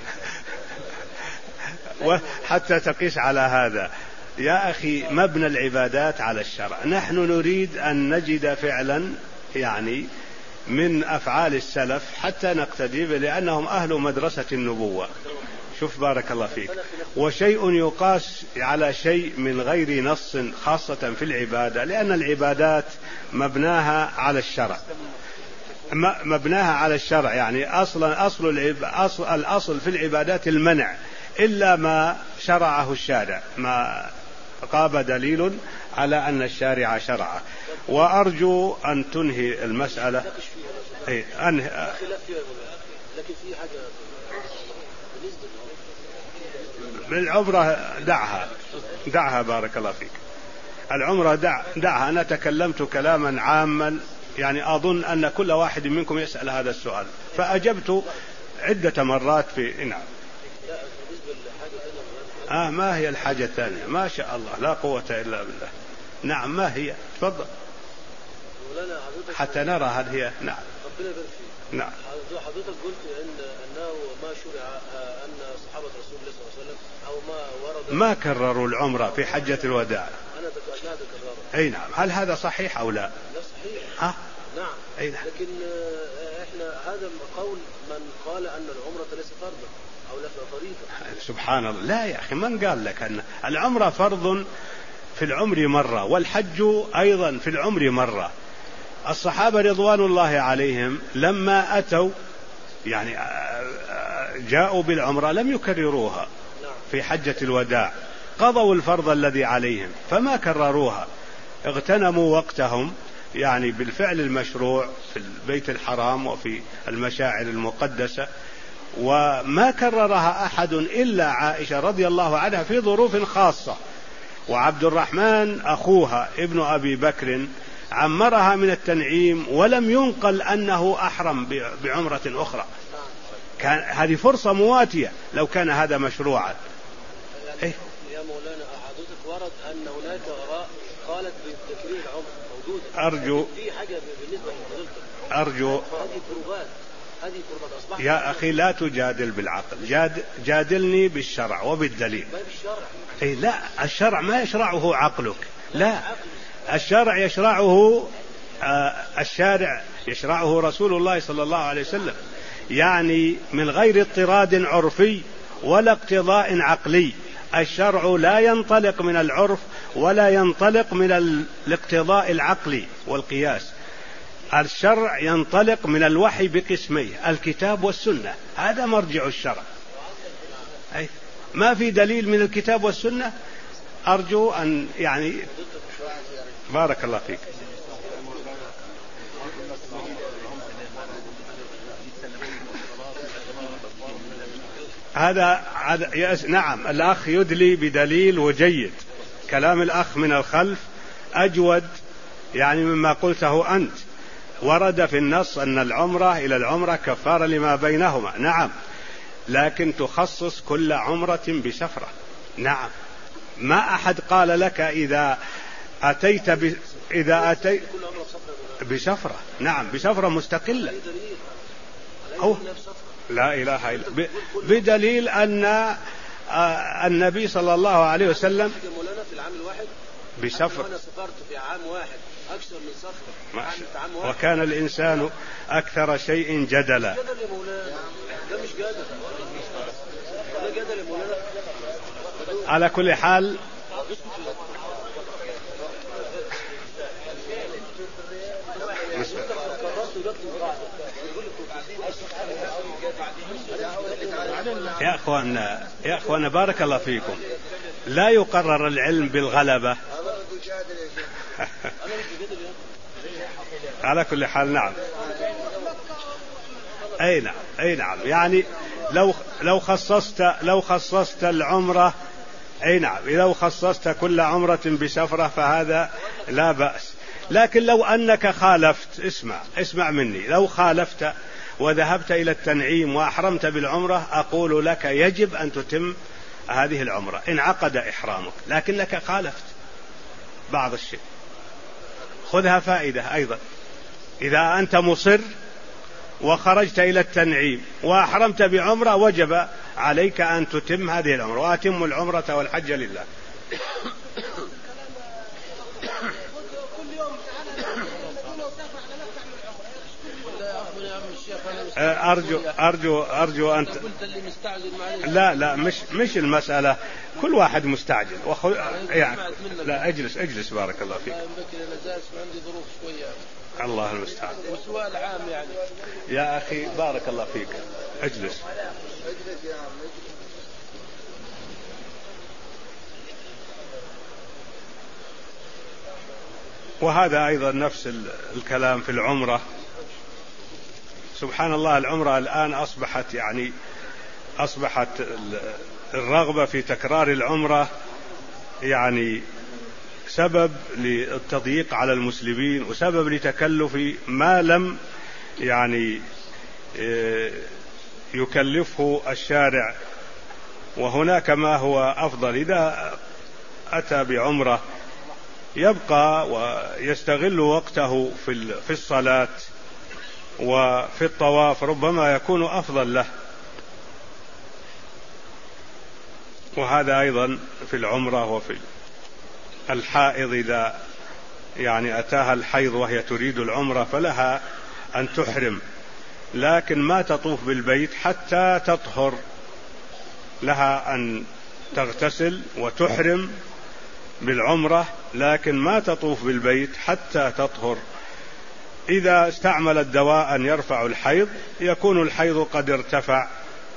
وحتى تقيس على هذا يا أخي مبنى العبادات على الشرع. نحن نريد أن نجد فعلا يعني من أفعال السلف حتى نقتدي به، لأنهم أهل مدرسة النبوة. شوف بارك الله فيك. وشيء يقاس على شيء من غير نص خاصة في العبادة، لأن العبادات مبناها على الشرع، مبناها على الشرع. يعني أصلا أصل, العب... أصل الأصل في العبادات المنع إلا ما شرعه الشارع، ما قاب دليل على أن الشارع شرعه. وأرجو أن تنهي المسألة. أي أنهي. لكن في حاجة بالعمرة دعها دعها بارك الله فيك. العمرة دع دعها. أنا تكلمت كلاما عاما، يعني أظن أن كل واحد منكم يسأل هذا السؤال، فأجبت عدة مرات في نعم. آه ما هي الحاجة الثانية؟ ما شاء الله لا قوة إلا بالله. نعم ما هي؟ تفضل حتى نرى هل هي. نعم نعم. حضرتك قلت ان انه ما شرع ان صحابه رسول الله صلى الله عليه وسلم او ما ورد ما كرروا العمره في حجه الوداع. انا تكررت. اي نعم. هل هذا صحيح او لا؟ لا صحيح. ها؟ نعم. أي نعم. لكن احنا هذا قول من قال ان العمره ليس فرضا او ليس طريقه. سبحان الله. لا يا اخي من قال لك ان العمره فرض في العمر مره والحج ايضا في العمر مره. الصحابة رضوان الله عليهم لما أتوا يعني جاءوا بالعمرة لم يكرروها في حجة الوداع، قضوا الفرض الذي عليهم فما كرروها، اغتنموا وقتهم يعني بالفعل المشروع في البيت الحرام وفي المشاعر المقدسة، وما كررها أحد إلا عائشة رضي الله عنها في ظروف خاصة، وعبد الرحمن أخوها ابن أبي بكر عمرها من التنعيم ولم ينقل أنه أحرم بعمرة أخرى. كان هذه فرصة مواتية لو كان هذا مشروعا. إيه؟ يا مولانا حضرتك ورد أن هناك آراء قالت بتكرير العمر موجودة. أرجو في حاجة بالنسبة لحضرتك. أرجو هذه قربات هذه قربات أصبحت. يا أخي لا تجادل بالعقل، جاد جادلني بالشرع وبالدليل. ما بالشرع. إيه لا الشرع ما يشرعه عقلك، لا الشرع يشرعه آه الشارع يشرعه رسول الله صلى الله عليه وسلم، يعني من غير اضطراد عرفي ولا اقتضاء عقلي. الشرع لا ينطلق من العرف ولا ينطلق من الاقتضاء العقلي والقياس. الشرع ينطلق من الوحي بقسميه الكتاب والسنة، هذا مرجع الشرع. أي ما في دليل من الكتاب والسنة. أرجو أن يعني بارك الله فيك. هذا نعم الأخ يدلي بدليل وجيد، كلام الأخ من الخلف أجود يعني مما قلته أنت. ورد في النص أن العمرة إلى العمرة كفارة لما بينهما، نعم، لكن تخصص كل عمرة بسفرة. نعم ما أحد قال لك إذا أتيت ب... إذا أتيت بسفرة، نعم بسفرة مستقلة. أو لا إله إلا ب... بدليل أن النبي صلى الله عليه وسلم في العام الواحد بسفر. أنا سافرت في عام واحد أكثر من سفر عام واحد. وكان الإنسان أكثر شيء جدلا. جدل يا مولانا، ده مش جدل، ده جدل يا مولانا. على كل حال يا أخوانا يا أخوانا بارك الله فيكم، لا يقرر العلم بالغلبة. على كل حال نعم أي نعم أي نعم يعني لو لو خصصت لو خصصت العمرة أي نعم لو خصصت كل عمرة بسفرة فهذا لا بأس، لكن لو أنك خالفت اسمع اسمع مني لو خالفت وذهبت إلى التنعيم وأحرمت بالعمرة أقول لك يجب أن تتم هذه العمرة إن عقد إحرامك، لكنك خالفت بعض الشيء. خذها فائدة أيضا، إذا أنت مصر وخرجت إلى التنعيم وأحرمت بعمرة وجب عليك أن تتم هذه العمرة، وأتم العمرة والحج لله. أرجو أرجو أرجو أنت لا لا مش مش المسألة كل واحد مستعجل وخ... يعني لا اجلس اجلس بارك الله فيك. الله المستعان. وسؤال عام يعني يا أخي بارك الله فيك اجلس. وهذا أيضا نفس الكلام في العمرة. سبحان الله، العمرة الآن أصبحت يعني أصبحت الرغبة في تكرار العمرة يعني سبب للتضييق على المسلمين وسبب لتكلف ما لم يعني يكلفه الشارع، وهناك ما هو أفضل. إذا أتى بعمرة يبقى ويستغل وقته في الصلاة وفي الطواف، ربما يكون أفضل له. وهذا أيضا في العمرة. وفي الحائض إذا يعني أتاها الحيض وهي تريد العمرة فلها أن تحرم، لكن ما تطوف بالبيت حتى تطهر. لها أن تغتسل وتحرم بالعمرة، لكن ما تطوف بالبيت حتى تطهر. إذا استعملت دواء يرفع الحيض يكون الحيض قد ارتفع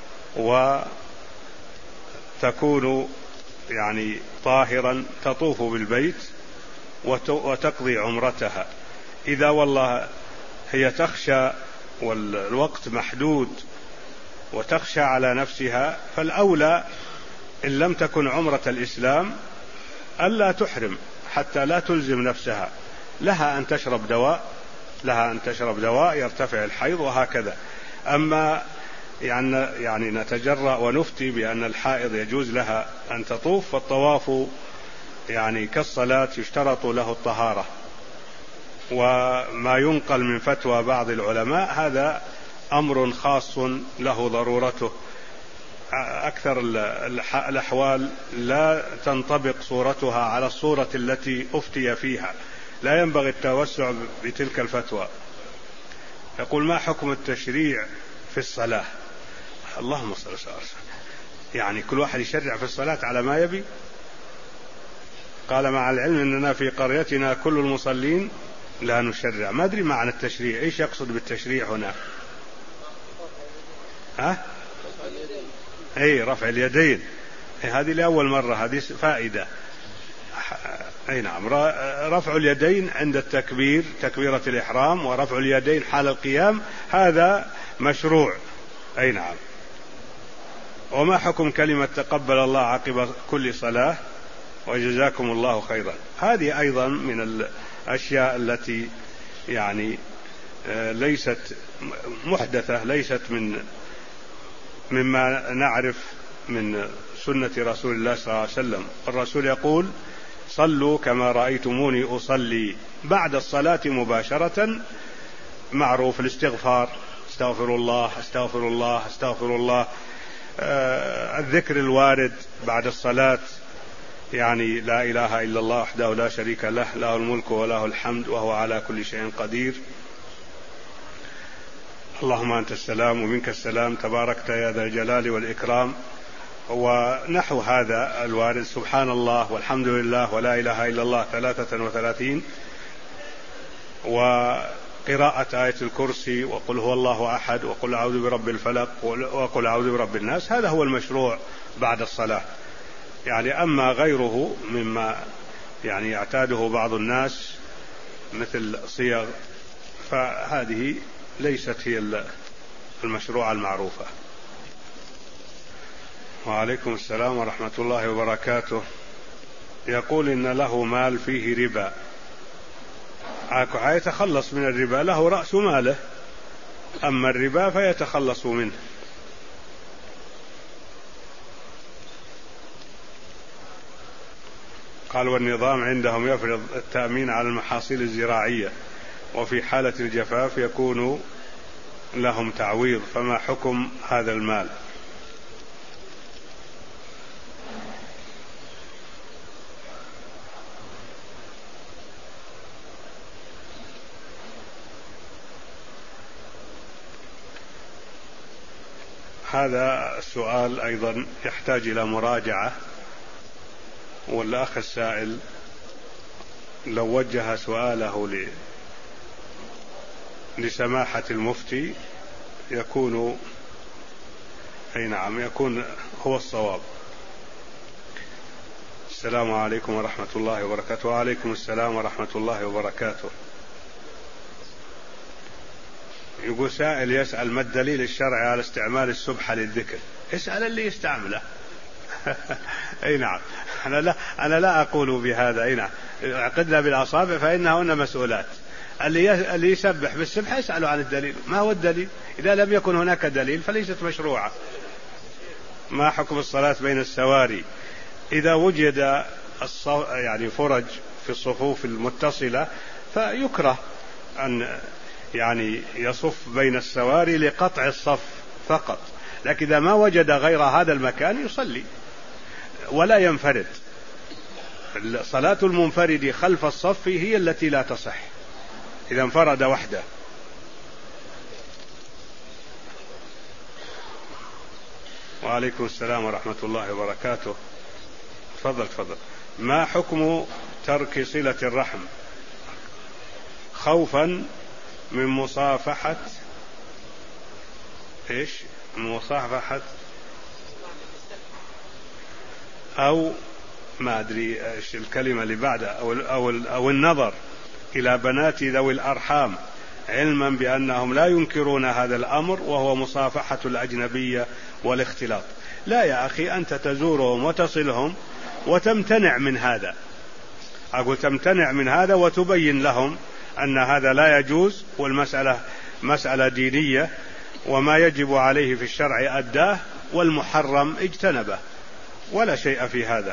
وتكون يعني طاهرا، تطوف بالبيت وتقضي عمرتها. إذا والله هي تخشى والوقت محدود وتخشى على نفسها، فالأولى إن لم تكن عمرة الإسلام ألا تحرم حتى لا تلزم نفسها. لها أن تشرب دواء لها أن تشرب دواء يرتفع الحيض وهكذا. أما يعني, يعني نتجرأ ونفتي بأن الحائض يجوز لها أن تطوف، فالطواف يعني كالصلاة يشترط له الطهارة. وما ينقل من فتوى بعض العلماء هذا أمر خاص له ضرورته. أكثر الأحوال لا تنطبق صورتها على الصورة التي أفتي فيها، لا ينبغي التوسع بتلك الفتوى. يقول: ما حكم التشريع في الصلاة؟ اللهم صل وسلم. يعني كل واحد يشرع في الصلاة على ما يبي. قال: مع العلم أننا في قريتنا كل المصلين لا نشرع. ما أدري معنى التشريع، إيش يقصد بالتشريع هنا؟ ها؟ أي رفع اليدين. هذه لأول مرة، هذه فائدة. أي نعم، رفع اليدين عند التكبير، تكبيرة الإحرام، ورفع اليدين حال القيام، هذا مشروع. أي نعم. وما حكم كلمة تقبل الله عقب كل صلاة وجزاكم الله خيرا؟ هذه أيضا من الأشياء التي يعني ليست محدثة، ليست من مما نعرف من سنة رسول الله صلى الله عليه وسلم. الرسول يقول: صلوا كما رأيتموني أصلي. بعد الصلاة مباشرة معروف الاستغفار، استغفر الله استغفر الله استغفر الله. آه الذكر الوارد بعد الصلاة يعني لا إله إلا الله وحده لا شريك له، له الملك وله الحمد وهو على كل شيء قدير. اللهم أنت السلام ومنك السلام، تباركت يا ذا الجلال والإكرام. ونحو هذا الوارد: سبحان الله والحمد لله ولا إله إلا الله ثلاثة وثلاثين، وقراءة آية الكرسي، وقل هو الله أحد، وقل أعوذ برب الفلق، وقل أعوذ برب الناس. هذا هو المشروع بعد الصلاة. يعني أما غيره مما يعني يعتاده بعض الناس مثل صيغ، فهذه ليست هي المشروع المعروفة. وعليكم السلام ورحمة الله وبركاته. يقول: إن له مال فيه ربا، يتخلص من الربا، له رأس ماله، أما الربا فيتخلص منه. قال: والنظام عندهم يفرض التأمين على المحاصيل الزراعية، وفي حالة الجفاف يكون لهم تعويض، فما حكم هذا المال؟ هذا السؤال أيضا يحتاج إلى مراجعة، والأخ السائل لو وجه سؤاله لسماحة المفتي يكون أي نعم يكون هو الصواب. السلام عليكم ورحمة الله وبركاته. وعليكم السلام ورحمة الله وبركاته. يقول سائل يسأل ما الدليل الشرعي على استعمال السبحة للذكر؟ اسأل اللي يستعمله. اي نعم، انا لا انا لا اقول بهذا. اي نعم، عقدنا بالاصابع فانهن مسؤولات. اللي اللي يسبح بالسبحة يسألوا عن الدليل. ما هو الدليل؟ اذا لم يكن هناك دليل فليست مشروعة. ما حكم الصلاة بين السواري إذا وجد يعني فرج في الصفوف المتصلة؟ فيكره أن يعني يصف بين السواري لقطع الصف فقط، لكن إذا ما وجد غير هذا المكان يصلي ولا ينفرد. صلاة المنفرد خلف الصف هي التي لا تصح إذا انفرد وحده. وعليكم السلام ورحمة الله وبركاته. تفضل تفضل. ما حكم ترك صلة الرحم خوفا من مصافحة ايش مصافحة او ما ادري ايش الكلمة اللي بعدها او او او النظر الى بنات ذوي الارحام علما بانهم لا ينكرون هذا الامر وهو مصافحة الاجنبية والاختلاط؟ لا يا اخي، انت تزورهم وتصلهم وتمتنع من هذا. أقول تمتنع من هذا وتبين لهم أن هذا لا يجوز، والمسألة مسألة دينية، وما يجب عليه في الشرع أداه والمحرم اجتنبه، ولا شيء في هذا.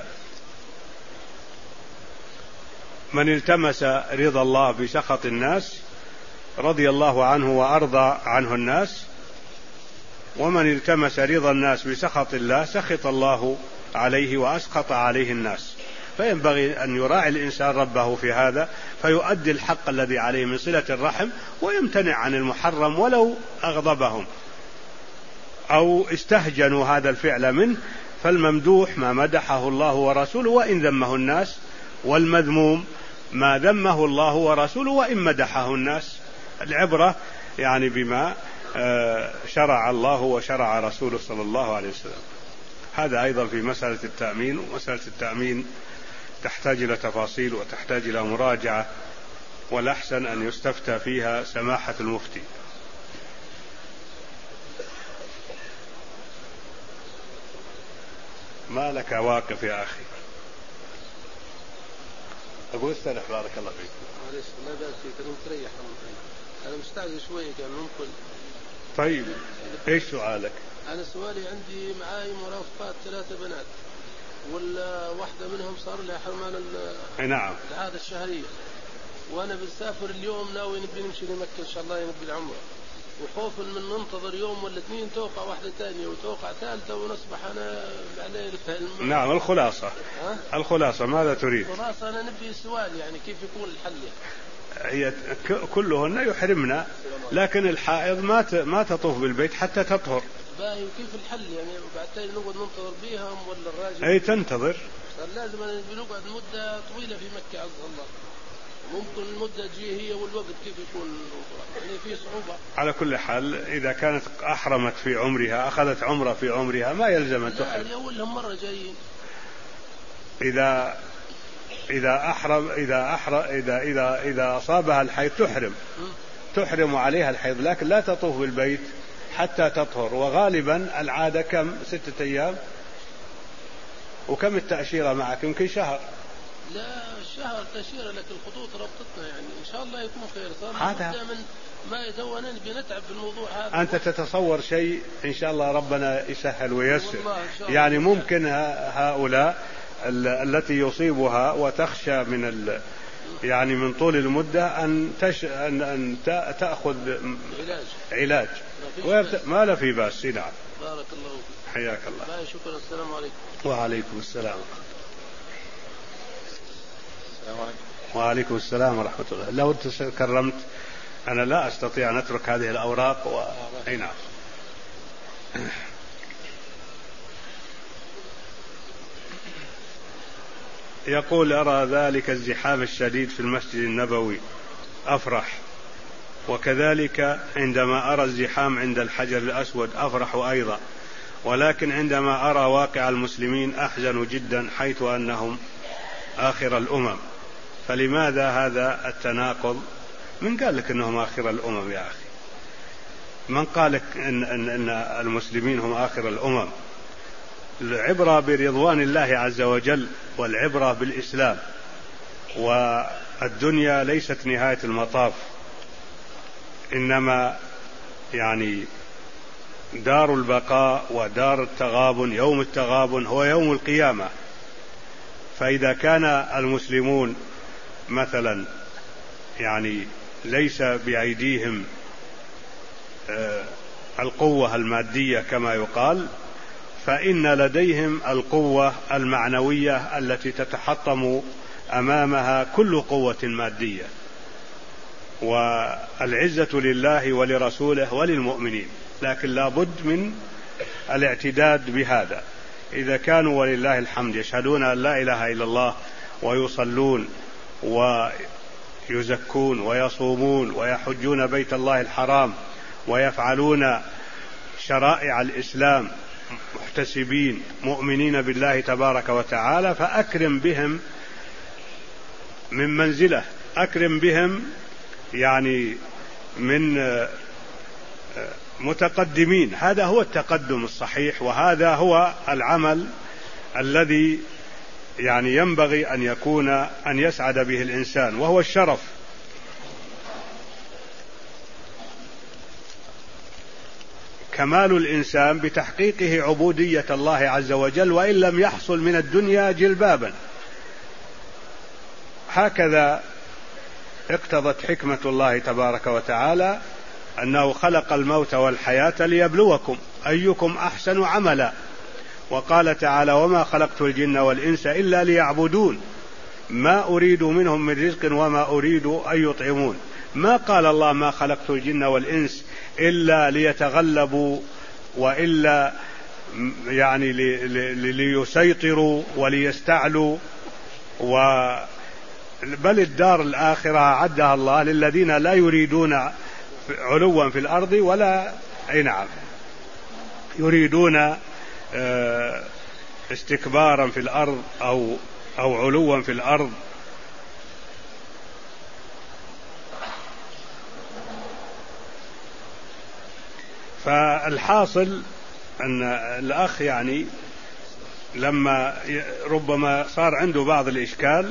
من التمس رضا الله بسخط الناس رضي الله عنه وأرضى عنه الناس، ومن التمس رضا الناس بسخط الله سخط الله عليه وأسخط عليه الناس. فينبغي أن يراعي الإنسان ربه في هذا، فيؤدي الحق الذي عليه من صلة الرحم، ويمتنع عن المحرم ولو أغضبهم أو استهجنوا هذا الفعل منه. فالممدوح ما مدحه الله ورسوله وإن ذمه الناس، والمذموم ما ذمه الله ورسوله وإن مدحه الناس. العبرة يعني بما شرع الله وشرع رسوله صلى الله عليه وسلم. هذا أيضا في مسألة التأمين، ومسألة التأمين تحتاج إلى تفاصيل وتحتاج إلى مراجعة، والأحسن أن يستفتى فيها سماحة المفتي. ما لك واقف يا أخي؟ أقول استرح بارك الله فيك. معلش الله يبارك فيك، أنا متريح أنا مستعجل شوية كان ممكن. طيب إيش سؤالك؟ أنا سؤالي عندي معاي مرافقات ثلاثة بنات، ولا واحدة منهم صار لها حرمان نعم العادة الشهرية، وأنا بسافر اليوم ناوي نبي نمشي لمكة إن شاء الله نبي العمرة، وخوفا من ننتظر يوم ولا اثنين توقع واحدة ثانية وتوقع ثالثة ونصبح أنا عليه الفهم. نعم الخلاصة ها؟ الخلاصة ماذا تريد؟ الخلاصة أنا نبي سؤال يعني كيف يكون الحل يعني. هي كلهن يحرمنا، لكن الحائض ما ما تطوف بالبيت حتى تطهر. باهي وكيف الحل يعني؟ بعدين نقعد ننتظر بيهم ولا الراجل؟ أي تنتظر. لازم نقعد مدة طويلة في مكة عز الله، ممكن المدة تجي هي والوقت كيف يكون يعني في صعوبة. على كل حال إذا كانت أحرمت في عمرها أخذت عمرة في عمرها ما يلزم أن تحرم. لا أولهم مرة جايين. إذا إذا أحرم إذا أحرم إذا إذا إذا أصابها الحيض تحرم تحرم عليها الحيض، لكن لا تطوف بالبيت حتى تطهر. وغالبا العادة كم؟ ستة أيام. وكم التأشيرة معك؟ يمكن شهر. لا شهر تأشيرة، لكن الخطوط ربطتنا يعني إن شاء الله يكون خير. صار هذا من ما يتوانن بنتعب في الموضوع هذا. أنت تتصور شيء إن شاء الله ربنا يسهل ويسر. يعني ممكن هؤلاء التي يصيبها وتخشى من ال يعني من طول المدة أن تش أن أن تأخذ علاج علاج ويرت... ما لا في بأس. نعم بارك الله فيك. حياك الله. شكرا. السلام عليكم. وعليكم السلام. وعليكم السلام ورحمة الله. لو تكرمت أنا لا أستطيع أن أترك هذه الأوراق و... أي نعم. يقول أرى ذلك الزحام الشديد في المسجد النبوي أفرح، وكذلك عندما أرى الزحام عند الحجر الأسود أفرح أيضا، ولكن عندما أرى واقع المسلمين أحزن جدا، حيث أنهم آخر الأمم، فلماذا هذا التناقض؟ من قال لك أنهم آخر الأمم يا أخي؟ من قال لك إن, إن, إن المسلمين هم آخر الأمم؟ العبرة برضوان الله عز وجل، والعبرة بالإسلام، والدنيا ليست نهاية المطاف، إنما يعني دار البقاء ودار التغابن، يوم التغابن هو يوم القيامة. فإذا كان المسلمون مثلا يعني ليس بأيديهم القوة المادية كما يقال، فإن لديهم القوة المعنوية التي تتحطم أمامها كل قوة مادية، والعزة لله ولرسوله وللمؤمنين، لكن لا بد من الاعتداد بهذا. إذا كانوا ولله الحمد يشهدون أن لا إله إلا الله ويصلون ويزكون ويصومون ويحجون بيت الله الحرام ويفعلون شرائع الإسلام محتسبين مؤمنين بالله تبارك وتعالى، فأكرم بهم من منزله، أكرم بهم يعني من متقدمين. هذا هو التقدم الصحيح، وهذا هو العمل الذي يعني ينبغي أن يكون أن يسعد به الإنسان، وهو الشرف. كمال الإنسان بتحقيقه عبودية الله عز وجل، وإن لم يحصل من الدنيا جلبابا. هكذا اقتضت حكمة الله تبارك وتعالى أنه خلق الموت والحياة ليبلوكم أيكم أحسن عملا، وقال تعالى: وما خلقت الجن والإنس إلا ليعبدون ما أريد منهم من رزق وما أريد أن يطعمون. ما قال الله ما خلقت الجن والإنس إلا ليتغلبوا وإلا يعني ليسيطروا وليستعلوا، و بل الدار الآخرة عدها الله للذين لا يريدون علوا في الأرض ولا أي نعم يريدون استكبارا في الأرض أو أو علوا في الأرض. فالحاصل أن الأخ يعني لما ربما صار عنده بعض الإشكال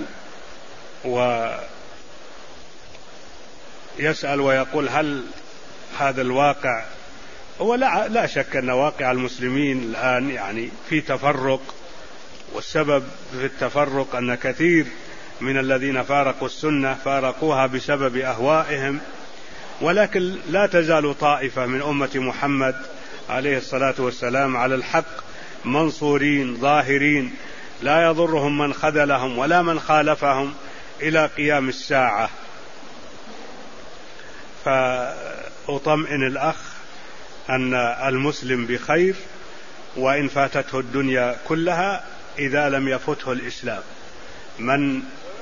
ويسأل ويقول هل هذا الواقع هو لا, لا شك أن واقع المسلمين الآن يعني في تفرق، والسبب في التفرق أن كثير من الذين فارقوا السنة فارقوها بسبب أهوائهم، ولكن لا تزال طائفة من أمة محمد عليه الصلاة والسلام على الحق منصورين ظاهرين، لا يضرهم من خذلهم ولا من خالفهم إلى قيام الساعة. فأطمئن الأخ أن المسلم بخير، وإن فاتته الدنيا كلها إذا لم يفته الإسلام. من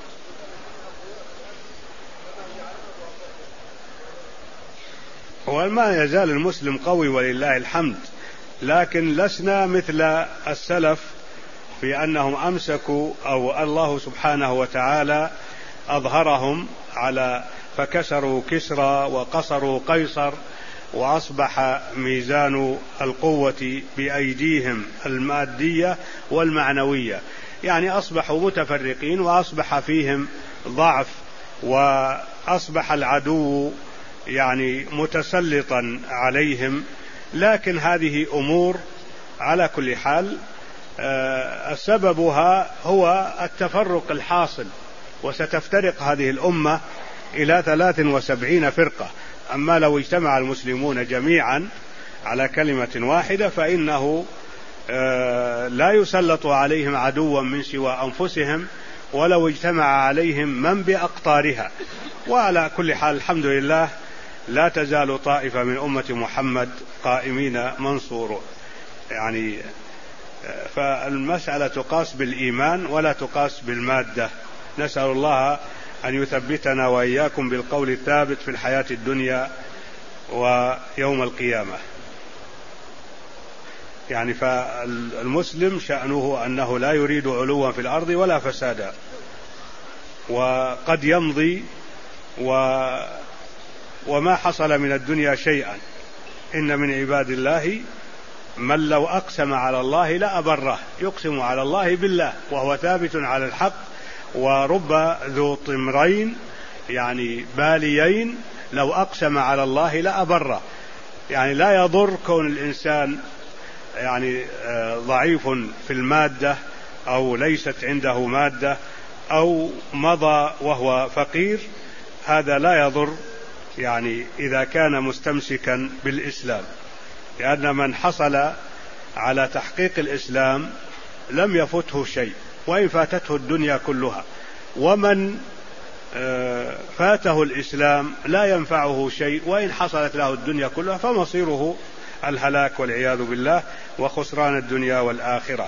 وما يزال المسلم قوي ولله الحمد، لكن لسنا مثل السلف في أنهم أمسكوا أو الله سبحانه وتعالى أظهرهم على فكسروا كسرى وقصروا قيصر، وأصبح ميزان القوة بأيديهم المادية والمعنوية، يعني أصبحوا متفرقين وأصبح فيهم ضعف، وأصبح العدو يعني متسلطا عليهم. لكن هذه أمور على كل حال سببها هو التفرق الحاصل، وستفترق هذه الأمة إلى ثلاث وسبعين فرقة. أما لو اجتمع المسلمون جميعا على كلمة واحدة فإنه لا يسلط عليهم عدوا من سوى أنفسهم، ولو اجتمع عليهم من بأقطارها. وعلى كل حال الحمد لله لا تزال طائفة من أمة محمد قائمين منصور، يعني فالمسألة تقاس بالإيمان ولا تقاس بالمادة. نسأل الله أن يثبتنا وإياكم بالقول الثابت في الحياة الدنيا ويوم القيامة. يعني فالمسلم شأنه أنه لا يريد علوا في الأرض ولا فسادا، وقد يمضي و وما حصل من الدنيا شيئا. إن من عباد الله من لو أقسم على الله لأبره، يقسم على الله بالله وهو ثابت على الحق. ورب ذو طمرين يعني باليين لو أقسم على الله لأبره، يعني لا يضر كون الإنسان يعني ضعيف في المادة أو ليست عنده مادة أو مضى وهو فقير، هذا لا يضر يعني إذا كان مستمسكا بالإسلام، لأن من حصل على تحقيق الإسلام لم يفته شيء وإن فاتته الدنيا كلها، ومن فاته الإسلام لا ينفعه شيء وإن حصلت له الدنيا كلها، فمصيره الهلاك والعياذ بالله وخسران الدنيا والآخرة.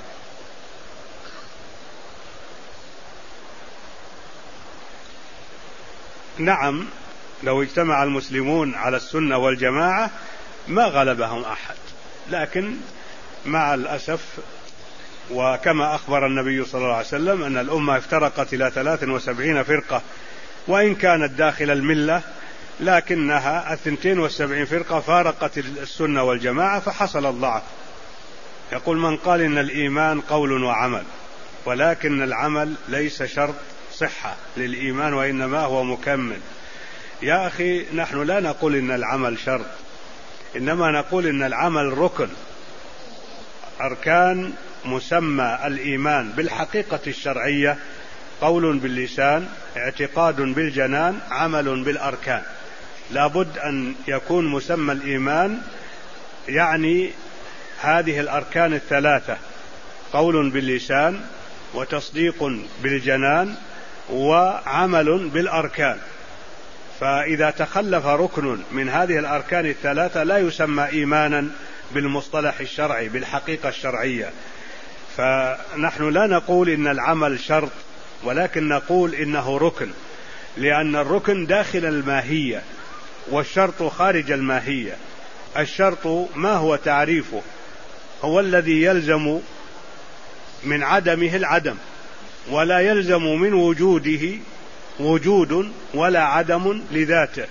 نعم، لو اجتمع المسلمون على السنة والجماعة ما غلبهم أحد، لكن مع الأسف وكما أخبر النبي صلى الله عليه وسلم أن الأمة افترقت إلى ثلاث وسبعين فرقة، وإن كانت داخل الملة لكنها الثنتين والسبعين فرقة فارقت السنة والجماعة فحصل الضعف. يقول من قال إن الإيمان قول وعمل، ولكن العمل ليس شرط صحة للإيمان وإنما هو مكمل. يا أخي، نحن لا نقول إن العمل شرط، إنما نقول إن العمل ركن، أركان مسمى الإيمان بالحقيقة الشرعية، قول باللسان، اعتقاد بالجنان، عمل بالأركان. لابد أن يكون مسمى الإيمان يعني هذه الأركان الثلاثة، قول باللسان وتصديق بالجنان وعمل بالأركان. فإذا تخلف ركن من هذه الأركان الثلاثة لا يسمى إيمانا بالمصطلح الشرعي بالحقيقة الشرعية. فنحن لا نقول إن العمل شرط، ولكن نقول إنه ركن، لأن الركن داخل الماهية والشرط خارج الماهية. الشرط ما هو تعريفه؟ هو الذي يلزم من عدمه العدم، ولا يلزم من وجوده وجود ولا عدم لذاته.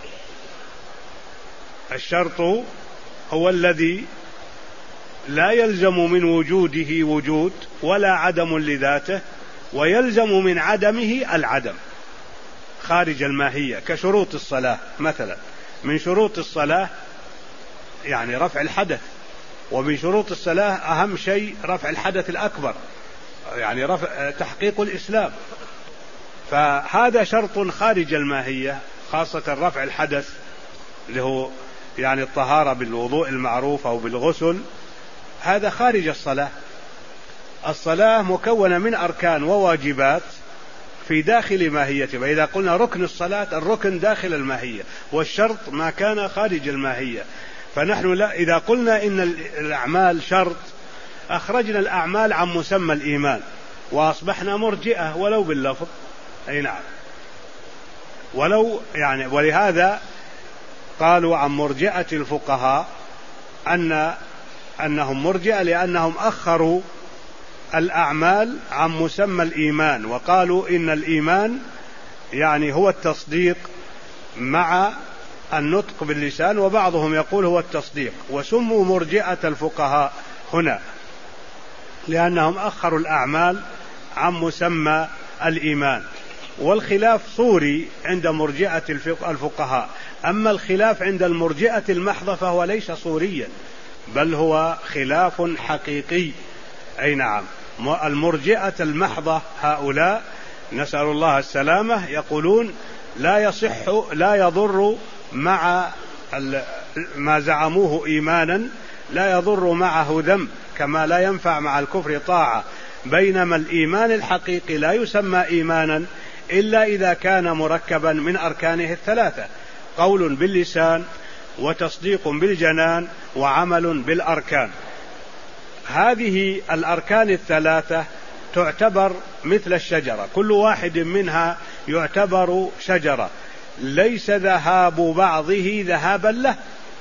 الشرط هو الذي لا يلزم من وجوده وجود ولا عدم لذاته، ويلزم من عدمه العدم خارج الماهية، كشروط الصلاة مثلا. من شروط الصلاة يعني رفع الحدث، ومن شروط الصلاة أهم شيء رفع الحدث الأكبر، يعني رفع تحقيق الإسلام. فهذا شرط خارج الماهية، خاصة رفع الحدث اللي هو يعني الطهارة بالوضوء المعروف أو بالغسل، هذا خارج الصلاة. الصلاة مكونة من أركان وواجبات في داخل ماهيته، فإذا قلنا ركن الصلاة الركن داخل الماهية، والشرط ما كان خارج الماهية. فنحن لا إذا قلنا إن الأعمال شرط أخرجنا الأعمال عن مسمى الإيمان وأصبحنا مرجئة ولو باللفظ. أي نعم، ولو يعني. ولهذا قالوا عن مرجئة الفقهاء أن أنهم مرجئة لأنهم أخروا الأعمال عن مسمى الإيمان، وقالوا إن الإيمان يعني هو التصديق مع النطق باللسان، وبعضهم يقول هو التصديق. وسموا مرجئة الفقهاء هنا لأنهم أخروا الأعمال عن مسمى الإيمان. والخلاف صوري عند مرجئة الفقهاء، أما الخلاف عند المرجئة المحضة فهو ليس صوريا، بل هو خلاف حقيقي. أي نعم، المرجئة المحضة هؤلاء نسأل الله السلامة يقولون لا يصح لا يضر مع ما زعموه إيمانا، لا يضر معه ذنب كما لا ينفع مع الكفر طاعة، بينما الإيمان الحقيقي لا يسمى إيمانا إلا إذا كان مركبا من أركانه الثلاثة، قول باللسان وتصديق بالجنان وعمل بالأركان. هذه الأركان الثلاثة تعتبر مثل الشجرة، كل واحد منها يعتبر شجرة، ليس ذهاب بعضه ذهابا له،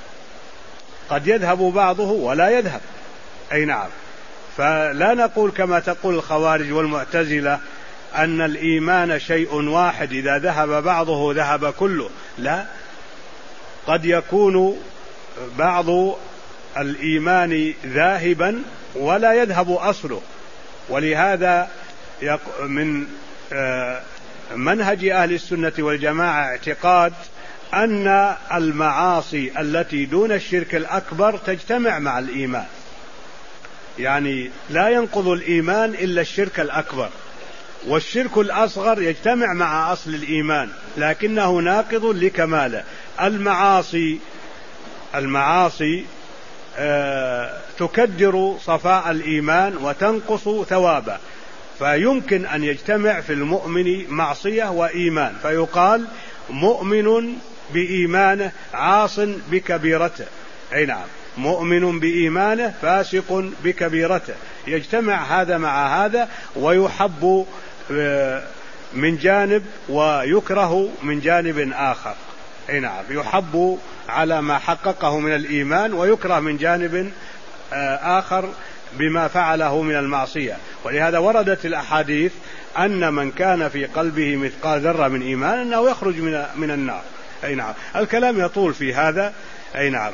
قد يذهب بعضه ولا يذهب. أي نعم، فلا نقول كما تقول الخوارج والمعتزلة أن الإيمان شيء واحد إذا ذهب بعضه ذهب كله، لا، قد يكون بعض الإيمان ذاهبا ولا يذهب أصله. ولهذا من منهج أهل السنة والجماعة اعتقاد أن المعاصي التي دون الشرك الأكبر تجتمع مع الإيمان، يعني لا ينقض الإيمان إلا الشرك الأكبر، والشرك الأصغر يجتمع مع أصل الإيمان لكنه ناقض لكماله. المعاصي المعاصي آه تكدر صفاء الإيمان وتنقص ثوابه، فيمكن أن يجتمع في المؤمن معصية وإيمان، فيقال مؤمن بإيمانه عاص بكبيرته. أي نعم، مؤمن بإيمانه فاسق بكبيرته، يجتمع هذا مع هذا، ويحب من جانب ويكره من جانب آخر. أي نعم، يحب على ما حققه من الإيمان ويكره من جانب آخر بما فعله من المعصية. ولهذا وردت الأحاديث أن من كان في قلبه مثقال ذرة من إيمان أنه يخرج من من النار. أي نعم، الكلام يطول في هذا. أي نعم،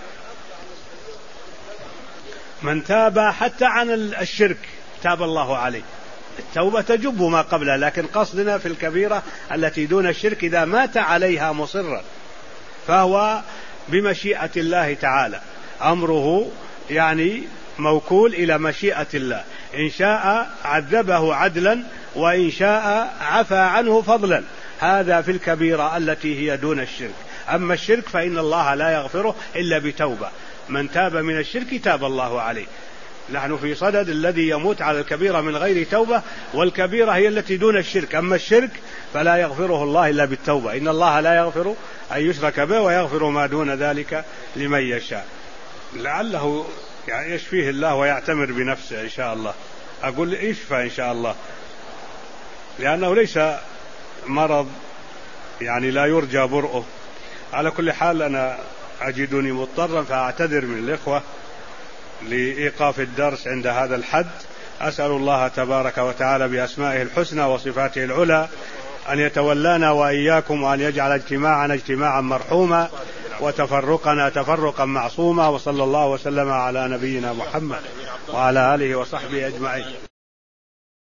من تاب حتى عن الشرك تاب الله عليه، التوبة تجب ما قبلها، لكن قصدنا في الكبيرة التي دون الشرك إذا مات عليها مصرا فهو بمشيئة الله تعالى، أمره يعني موكول إلى مشيئة الله، إن شاء عذبه عدلا وإن شاء عفى عنه فضلا. هذا في الكبيرة التي هي دون الشرك. أما الشرك فإن الله لا يغفره إلا بتوبة، من تاب من الشرك تاب الله عليه. نحن في صدد الذي يموت على الكبيرة من غير توبة، والكبيرة هي التي دون الشرك، أما الشرك فلا يغفره الله إلا بالتوبة، إن الله لا يغفر أن يشرك به ويغفر ما دون ذلك لمن يشاء. لعله يعني يشفيه الله ويعتمر بنفسه إن شاء الله، أقول يشفى إن شاء الله، لأنه ليس مرض يعني لا يرجى برؤه. على كل حال أنا أجدني مضطرا فأعتذر من الإخوة لإيقاف الدرس عند هذا الحد. أسأل الله تبارك وتعالى بأسمائه الحسنى وصفاته العلى أن يتولانا وإياكم، وأن يجعل اجتماعنا اجتماعا مرحوما وتفرقنا تفرقا معصوما. وصلى الله وسلم على نبينا محمد وعلى آله وصحبه أجمعين.